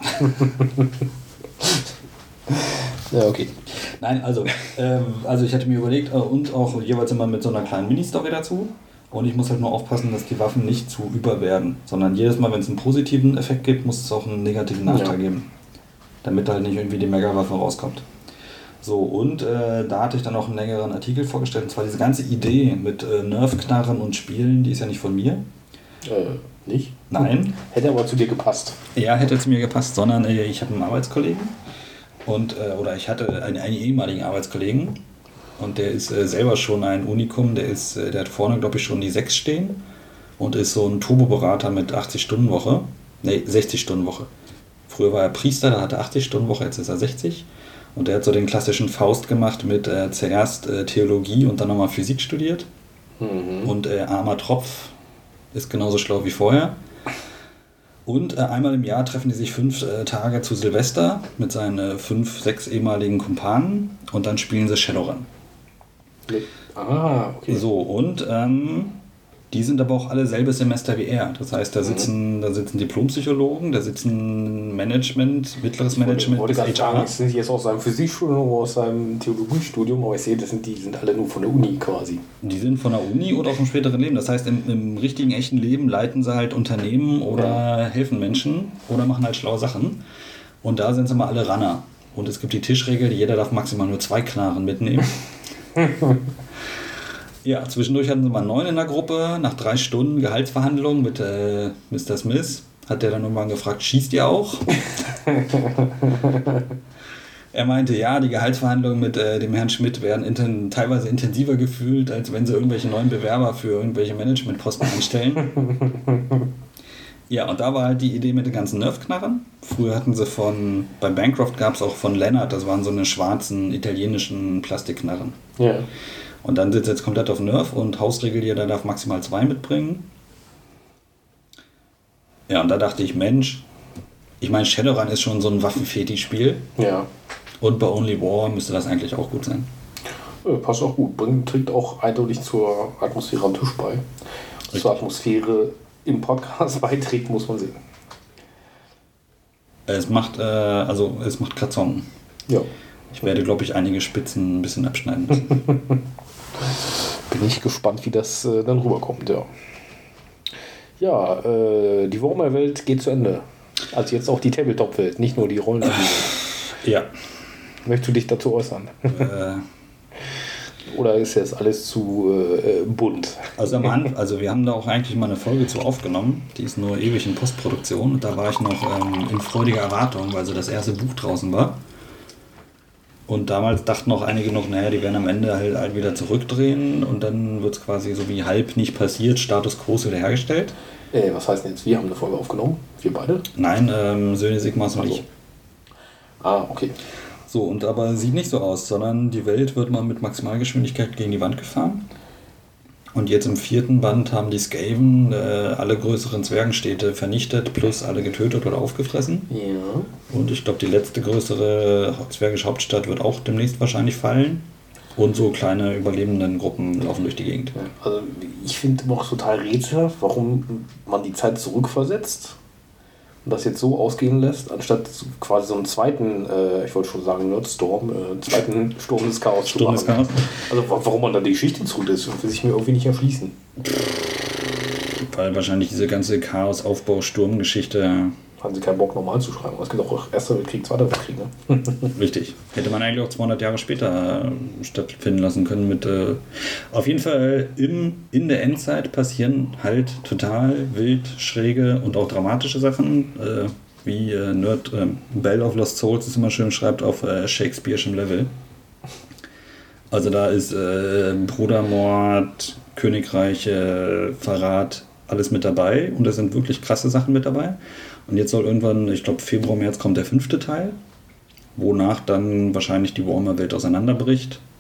[SPEAKER 1] Ja, okay.
[SPEAKER 2] Nein, also ich hatte mir überlegt, und auch jeweils immer mit so einer kleinen Mini-Story dazu. Und ich muss halt nur aufpassen, dass die Waffen nicht zu überwerden, sondern jedes Mal, wenn es einen positiven Effekt gibt, muss es auch einen negativen Nachteil geben. Damit halt nicht irgendwie die Mega-Waffe rauskommt. So, und da hatte ich dann auch einen längeren Artikel vorgestellt. Und zwar diese ganze Idee mit Nerf-Knarren und Spielen, die ist ja nicht von mir.
[SPEAKER 1] Nicht?
[SPEAKER 2] Nein.
[SPEAKER 1] Hätte aber zu dir gepasst.
[SPEAKER 2] Ja, hätte zu mir gepasst, sondern ich habe einen Arbeitskollegen. Oder ich hatte einen ehemaligen Arbeitskollegen. Und der ist selber schon ein Unikum. Der hat vorne, glaube ich, schon die 6 stehen. Und ist so ein Turboberater mit 80-Stunden-Woche. Ne, 60-Stunden-Woche. Früher war er Priester, da hatte er 80-Stunden-Woche, jetzt ist er 60. Und der hat so den klassischen Faust gemacht mit zuerst Theologie und dann nochmal Physik studiert.
[SPEAKER 1] Mhm.
[SPEAKER 2] Und armer Tropf ist genauso schlau wie vorher. Und einmal im Jahr treffen die sich 5 Tage zu Silvester mit seinen 5, 6 ehemaligen Kumpanen und dann spielen sie Shadowrun.
[SPEAKER 1] Okay.
[SPEAKER 2] So, und die sind aber auch alle selbes Semester wie er. Das heißt, da sitzen Diplompsychologen, da sitzen mittleres Management,
[SPEAKER 1] wollte
[SPEAKER 2] bis
[SPEAKER 1] gerade sagen,
[SPEAKER 2] HR.
[SPEAKER 1] sind die jetzt aus seinem Physikstudium oder aus seinem Theologiestudium, aber ich sehe, die sind alle nur von der Uni quasi.
[SPEAKER 2] Die sind von der Uni oder auch im späteren Leben. Das heißt, im richtigen, echten Leben leiten sie halt Unternehmen oder helfen Menschen oder machen halt schlaue Sachen. Und da sind sie mal alle Runner. Und es gibt die Tischregel, jeder darf maximal nur 2 Knarren mitnehmen. Ja, zwischendurch hatten sie mal 9 in der Gruppe. Nach 3 Stunden Gehaltsverhandlungen mit Mr. Smith hat der dann irgendwann gefragt, schießt ihr auch? Er meinte, ja, die Gehaltsverhandlungen mit dem Herrn Schmidt werden teilweise intensiver gefühlt, als wenn sie irgendwelche neuen Bewerber für irgendwelche Managementposten einstellen. Ja, und da war halt die Idee mit den ganzen Nerf-Knarren. Früher hatten sie bei Bancroft gab es auch von Lennart, das waren so eine schwarzen italienischen Plastikknarren.
[SPEAKER 1] Ja.
[SPEAKER 2] Und dann sitzt jetzt komplett auf Nerf und Hausregel, jeder darf maximal 2 mitbringen. Ja, und da dachte ich, Mensch, ich meine, Shadowrun ist schon so ein Waffenfetisch-Spiel.
[SPEAKER 1] Ja.
[SPEAKER 2] Und bei Only War müsste das eigentlich auch gut sein.
[SPEAKER 1] Passt auch gut. Trägt auch eindeutig zur Atmosphäre am Tisch bei.
[SPEAKER 2] Richtig.
[SPEAKER 1] Zur Atmosphäre im Podcast beiträgt, muss man sehen.
[SPEAKER 2] Es macht Kratzon.
[SPEAKER 1] Ja.
[SPEAKER 2] Ich werde, glaube ich, einige Spitzen ein bisschen abschneiden müssen.
[SPEAKER 1] Bin ich gespannt, wie das dann rüberkommt, ja. Ja, die Warhammer-Welt geht zu Ende. Also jetzt auch die Tabletop-Welt, nicht nur die Rollenspiele.
[SPEAKER 2] Ja.
[SPEAKER 1] Möchtest du dich dazu äußern? Oder ist jetzt alles zu bunt?
[SPEAKER 2] Also wir haben da auch eigentlich mal eine Folge zu aufgenommen. Die ist nur ewig in Postproduktion. Und da war ich noch in freudiger Erwartung, weil so das erste Buch draußen war. Und damals dachten auch einige noch, naja, die werden am Ende halt wieder zurückdrehen und dann wird es quasi so wie halb nicht passiert, Status Quo wiederhergestellt.
[SPEAKER 1] Was heißt denn jetzt, wir haben eine Folge aufgenommen? Wir beide?
[SPEAKER 2] Nein, Söhne Sigmars und ich.
[SPEAKER 1] Okay.
[SPEAKER 2] So, und aber sieht nicht so aus, sondern die Welt wird mal mit Maximalgeschwindigkeit gegen die Wand gefahren. Und jetzt im 4. Band haben die Skaven alle größeren Zwergenstädte vernichtet, plus alle getötet oder aufgefressen.
[SPEAKER 1] Ja.
[SPEAKER 2] Und ich glaube, die letzte größere zwergische Hauptstadt wird auch demnächst wahrscheinlich fallen. Und so kleine überlebenden Gruppen laufen durch die Gegend.
[SPEAKER 1] Ja, also ich finde noch total rätselhaft, warum man die Zeit zurückversetzt und das jetzt so ausgehen lässt, anstatt quasi so einen zweiten, ich wollte schon sagen Nerdstorm, zweiten Sturm des Chaos zu machen.
[SPEAKER 2] Chaos.
[SPEAKER 1] Also warum man da die Geschichte zulässt, will sich mir irgendwie nicht erschließen.
[SPEAKER 2] Weil wahrscheinlich diese ganze Chaos-Aufbau-Sturm-Geschichte...
[SPEAKER 1] Haben sie keinen Bock, normal zu schreiben. Es gibt auch Erster Weltkrieg, Zweiter Weltkrieg. Ne?
[SPEAKER 2] Richtig. Hätte man eigentlich auch 200 Jahre später stattfinden lassen können. Mit, auf jeden Fall in der Endzeit passieren halt total wild, schräge und auch dramatische Sachen. Wie Bell of Lost Souls es immer schön schreibt, auf Shakespeare'schem Level. Also da ist Brudermord, Königreiche, Verrat, alles mit dabei. Und da sind wirklich krasse Sachen mit dabei. Und jetzt soll irgendwann, ich glaube Februar, März kommt der 5. Teil, wonach dann wahrscheinlich die Warhammer-Welt auseinanderbricht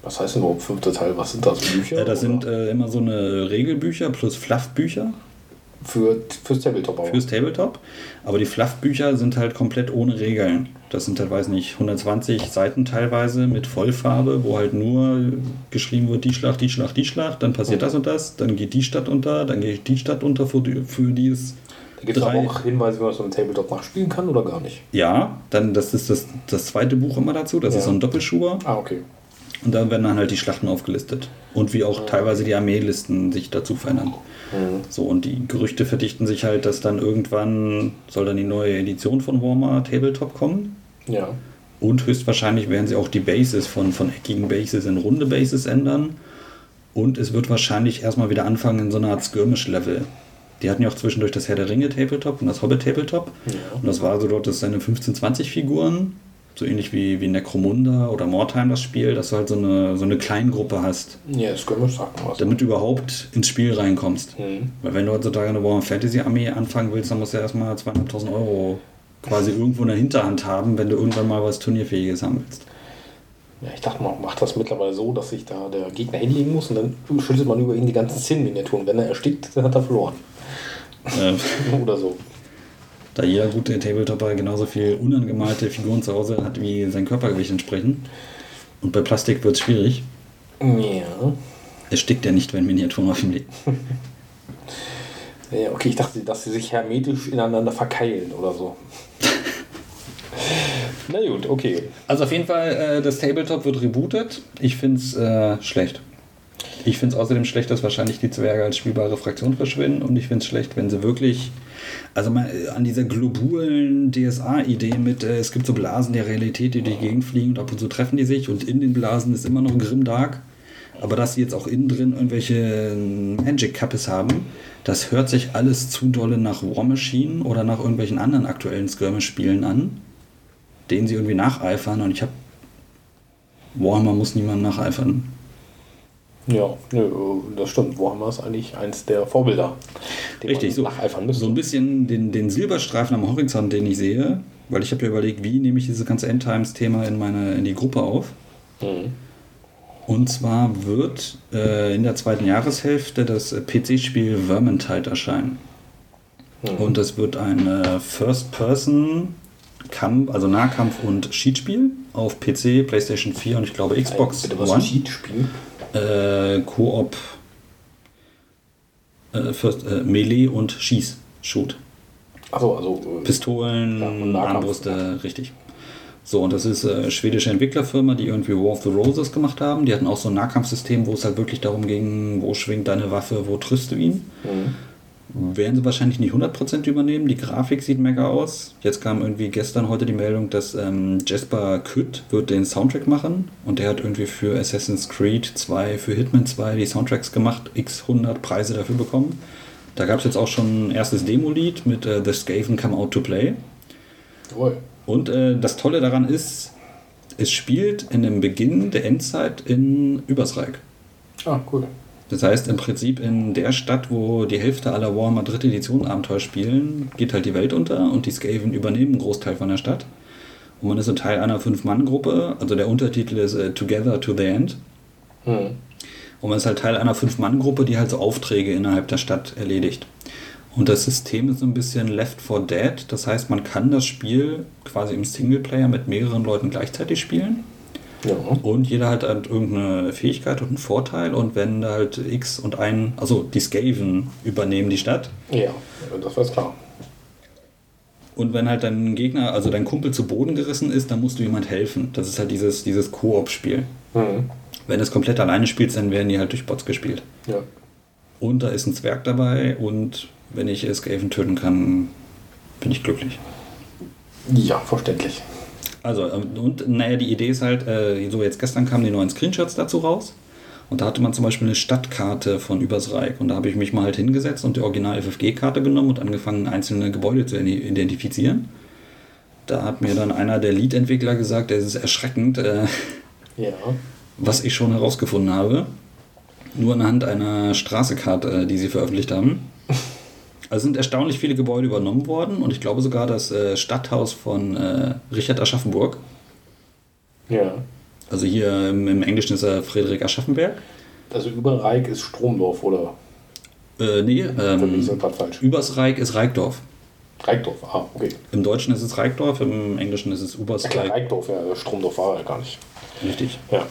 [SPEAKER 1] Was heißt denn überhaupt 5. Teil? Was sind das, Bücher?
[SPEAKER 2] Das sind immer so eine Regelbücher plus Fluffbücher.
[SPEAKER 1] Fürs Tabletop auch.
[SPEAKER 2] Fürs Tabletop. Aber die Fluffbücher sind halt komplett ohne Regeln. Das sind halt, weiß nicht, 120 Seiten teilweise mit Vollfarbe, wo halt nur geschrieben wird, die Schlacht, die Schlacht, die Schlacht, dann passiert das und das, dann geht die Stadt unter, dann geht die Stadt unter, für die es...
[SPEAKER 1] Da gibt es aber auch Hinweise, wie man so ein Tabletop nachspielen kann oder gar nicht?
[SPEAKER 2] Ja, dann das ist das zweite Buch immer dazu, das ist so ein Doppelschuber.
[SPEAKER 1] Ah, okay.
[SPEAKER 2] Und da werden dann halt die Schlachten aufgelistet. Und wie auch teilweise die Armeelisten sich dazu verändern. So, und die Gerüchte verdichten sich halt, dass dann irgendwann soll dann die neue Edition von Warhammer Tabletop kommen.
[SPEAKER 1] Ja.
[SPEAKER 2] Und höchstwahrscheinlich werden sie auch die Bases von eckigen Bases in runde Bases ändern. Und es wird wahrscheinlich erstmal wieder anfangen in so einer Art Skirmish-Level. Die hatten ja auch zwischendurch das Herr der Ringe Tabletop und das Hobbit Tabletop. Ja. Und das war so dort, dass seine 15, 20 Figuren, so ähnlich wie Necromunda oder Mordheim das Spiel, dass du halt so eine Kleingruppe hast.
[SPEAKER 1] Ja, Skirmish sagt man was.
[SPEAKER 2] Damit du überhaupt ins Spiel reinkommst. Weil wenn du heutzutage eine Warhammer Fantasy Armee anfangen willst, dann musst du ja erstmal 2.500 € quasi irgendwo in der Hinterhand haben, wenn du irgendwann mal was Turnierfähiges haben willst.
[SPEAKER 1] Ja, ich dachte, man macht das mittlerweile so, dass sich da der Gegner hinlegen muss und dann schüttet man über ihn die ganzen Sinn-Miniaturen. Wenn er erstickt, dann hat er verloren. Oder so.
[SPEAKER 2] Da jeder gute Tabletopper genauso viel unangemalte Figuren zu Hause hat, wie sein Körpergewicht entsprechen. Und bei Plastik wird es schwierig.
[SPEAKER 1] Ja.
[SPEAKER 2] Es stickt ja nicht, wenn Miniaturen auf ihm liegen.
[SPEAKER 1] Ja, okay, ich dachte, dass sie sich hermetisch ineinander verkeilen oder so. Na gut, okay.
[SPEAKER 2] Also auf jeden Fall, das Tabletop wird rebootet. Ich finde es schlecht. Ich finde es außerdem schlecht, dass wahrscheinlich die Zwerge als spielbare Fraktion verschwinden. Und ich finde es schlecht, wenn sie wirklich... Also mal an dieser globulen DSA-Idee mit, es gibt so Blasen der Realität, die durch die Gegend fliegen und ab und zu treffen die sich. Und in den Blasen ist immer noch Grimdark. Aber dass sie jetzt auch innen drin irgendwelche Magic Couples haben, das hört sich alles zu dolle nach War Machine oder nach irgendwelchen anderen aktuellen Skirmish-Spielen an, denen sie irgendwie nacheifern. Und ich habe... Warhammer muss niemandem nacheifern.
[SPEAKER 1] Ja, das stimmt. Warhammer ist eigentlich eins der Vorbilder,
[SPEAKER 2] richtig, so nacheifern müssen. So ein bisschen den Silberstreifen am Horizont, den ich sehe, weil ich habe ja überlegt, wie nehme ich dieses ganze Endtimes-Thema in die Gruppe auf. Und zwar wird in der zweiten Jahreshälfte das PC-Spiel Vermintide erscheinen. Und das wird ein First-Person-Kampf, also Nahkampf- und Cheatspiel auf PC, PlayStation 4 und ich glaube Xbox
[SPEAKER 1] One. Was ist Cheatspiel?
[SPEAKER 2] Koop, Melee und Shoot.
[SPEAKER 1] Achso, also
[SPEAKER 2] Pistolen, Armbrüste, richtig. So, und das ist schwedische Entwicklerfirma, die irgendwie War of the Roses gemacht haben. Die hatten auch so ein Nahkampfsystem, wo es halt wirklich darum ging, wo schwingt deine Waffe, wo triffst du ihn. Werden sie wahrscheinlich nicht 100% übernehmen. Die Grafik sieht mega aus. Jetzt kam irgendwie heute die Meldung, dass Jesper Kütt wird den Soundtrack machen. Und der hat irgendwie für Assassin's Creed 2, für Hitman 2 die Soundtracks gemacht. X 100 Preise dafür bekommen. Da gab es jetzt auch schon ein erstes Demo-Lied mit The Skaven Come Out to Play.
[SPEAKER 1] Cool.
[SPEAKER 2] Und das Tolle daran ist, es spielt in dem Beginn der Endzeit in Übersreik.
[SPEAKER 1] Ah, cool.
[SPEAKER 2] Das heißt, im Prinzip in der Stadt, wo die Hälfte aller Warhammer 3. Edition Abenteuer spielen, geht halt die Welt unter und die Skaven übernehmen einen Großteil von der Stadt. Und man ist so Teil einer 5-Mann-Gruppe, also der Untertitel ist Together to the End. Und man ist halt Teil einer 5-Mann-Gruppe, die halt so Aufträge innerhalb der Stadt erledigt. Und das System ist so ein bisschen Left 4 Dead, das heißt, man kann das Spiel quasi im Singleplayer mit mehreren Leuten gleichzeitig spielen. Ja. Und jeder hat halt irgendeine Fähigkeit und einen Vorteil und wenn da halt X und also die Skaven übernehmen die Stadt.
[SPEAKER 1] Ja, das war klar.
[SPEAKER 2] Und wenn halt dein Gegner, also dein Kumpel zu Boden gerissen ist, dann musst du jemand helfen. Das ist halt dieses Koop-Spiel. Wenn du es komplett alleine spielst, dann werden die halt durch Bots gespielt.
[SPEAKER 1] Ja.
[SPEAKER 2] Und da ist ein Zwerg dabei und wenn ich Skaven töten kann, bin ich glücklich.
[SPEAKER 1] Ja, verständlich.
[SPEAKER 2] Also, und naja, die Idee ist halt, so jetzt gestern kamen die neuen Screenshots dazu raus und da hatte man zum Beispiel eine Stadtkarte von Übersreik und da habe ich mich mal halt hingesetzt und die Original-FFG-Karte genommen und angefangen, einzelne Gebäude zu identifizieren. Da hat mir dann einer der Lead-Entwickler gesagt, es ist erschreckend, was ich schon herausgefunden habe, nur anhand einer Straßekarte, die sie veröffentlicht haben. Also sind erstaunlich viele Gebäude übernommen worden und ich glaube sogar das Stadthaus von Richard Aschaffenburg.
[SPEAKER 1] Ja.
[SPEAKER 2] Also hier im Englischen ist er Friedrich Aschaffenberg.
[SPEAKER 1] Also Überreik ist Stromdorf, oder?
[SPEAKER 2] Nee,
[SPEAKER 1] Für mich ist das gerade falsch.
[SPEAKER 2] übers Reik ist Reikdorf.
[SPEAKER 1] Reikdorf, okay.
[SPEAKER 2] Im Deutschen ist es Reikdorf, im Englischen ist es
[SPEAKER 1] Ja,
[SPEAKER 2] Übersreik.
[SPEAKER 1] Reikdorf, ja, Stromdorf war er gar nicht.
[SPEAKER 2] Richtig.
[SPEAKER 1] Ja.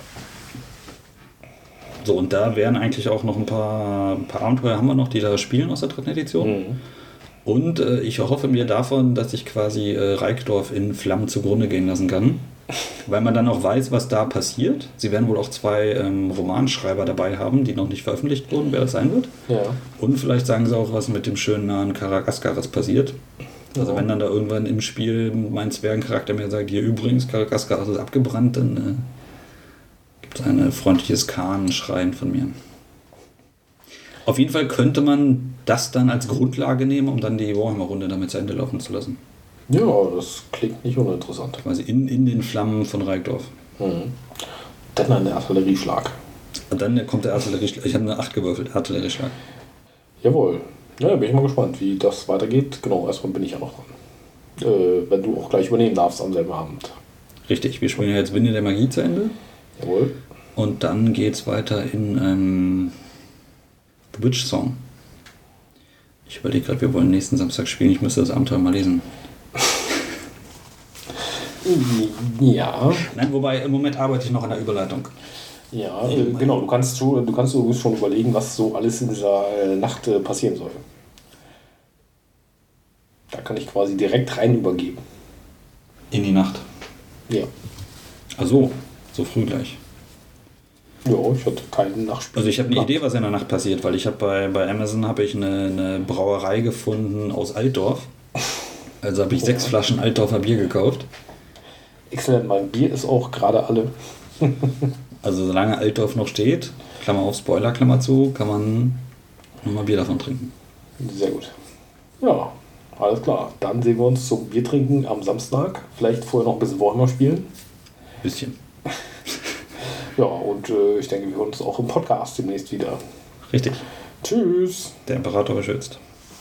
[SPEAKER 2] So, und da wären eigentlich auch noch ein paar Abenteuer haben wir noch, die da spielen aus der 3. Edition. Und ich hoffe mir davon, dass ich quasi Reikdorf in Flammen zugrunde gehen lassen kann. Weil man dann auch weiß, was da passiert. Sie werden wohl auch 2 Romanschreiber dabei haben, die noch nicht veröffentlicht wurden, wer das sein wird.
[SPEAKER 1] Ja.
[SPEAKER 2] Und vielleicht sagen sie auch, was mit dem schönen nahen Karagaskaris passiert. Also wenn dann da irgendwann im Spiel mein Zwergencharakter mir sagt, hier übrigens, Karagaskaris ist abgebrannt, dann gibt es ein freundliches Kahn-Schreien von mir. Auf jeden Fall könnte man das dann als Grundlage nehmen, um dann die Warhammer-Runde damit zu Ende laufen zu lassen.
[SPEAKER 1] Ja, das klingt nicht uninteressant.
[SPEAKER 2] Quasi in den Flammen von Reikdorf.
[SPEAKER 1] Dann ein Artillerieschlag.
[SPEAKER 2] Und dann kommt der Artillerieschlag. Ich habe eine 8 gewürfelt, Artillerieschlag.
[SPEAKER 1] Jawohl. Ja, bin ich mal gespannt, wie das weitergeht. Genau, erstmal bin ich ja noch dran. Wenn du auch gleich übernehmen darfst am selben Abend.
[SPEAKER 2] Richtig, wir spielen ja jetzt Winde der Magie zu Ende.
[SPEAKER 1] Jawohl.
[SPEAKER 2] Und dann geht's weiter in The Witch Song. Ich überlege gerade, wir wollen nächsten Samstag spielen. Ich müsste das Abenteuer mal lesen.
[SPEAKER 1] Ja.
[SPEAKER 2] Nein, wobei im Moment arbeite ich noch an der Überleitung.
[SPEAKER 1] Ja, genau. Du kannst schon überlegen, was so alles in dieser Nacht passieren soll. Da kann ich quasi direkt rein übergeben.
[SPEAKER 2] In die Nacht.
[SPEAKER 1] Ja.
[SPEAKER 2] Ach so früh gleich.
[SPEAKER 1] Ja, ich hatte keinen Nachspiel.
[SPEAKER 2] Also ich habe eine Idee, was in der Nacht passiert, weil ich habe bei Amazon habe ich eine Brauerei gefunden aus Altdorf. Also habe ich 6 Flaschen Altdorfer Bier gekauft.
[SPEAKER 1] Exzellent, mein Bier ist auch gerade alle.
[SPEAKER 2] Also solange Altdorf noch steht, Klammer auf Spoiler, Klammer zu, kann man nochmal Bier davon trinken.
[SPEAKER 1] Sehr gut. Ja, alles klar. Dann sehen wir uns zum Biertrinken am Samstag. Vielleicht vorher noch ein bisschen Warhammer spielen.
[SPEAKER 2] Bisschen.
[SPEAKER 1] Ja, und ich denke, wir hören uns auch im Podcast demnächst wieder.
[SPEAKER 2] Richtig.
[SPEAKER 1] Tschüss.
[SPEAKER 2] Der Imperator beschützt.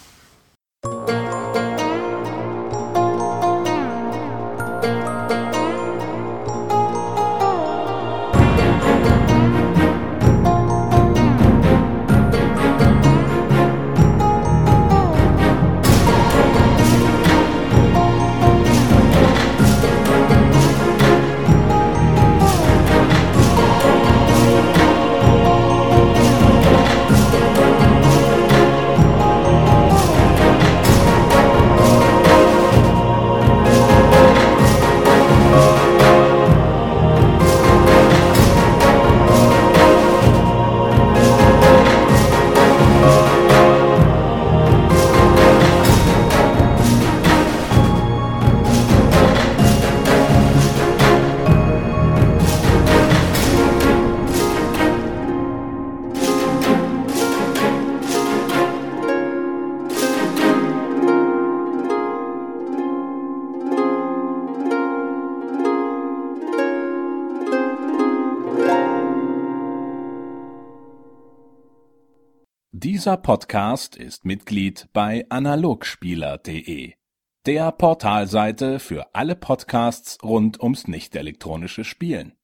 [SPEAKER 3] Dieser Podcast ist Mitglied bei analogspieler.de, der Portalseite für alle Podcasts rund ums nicht-elektronische Spielen.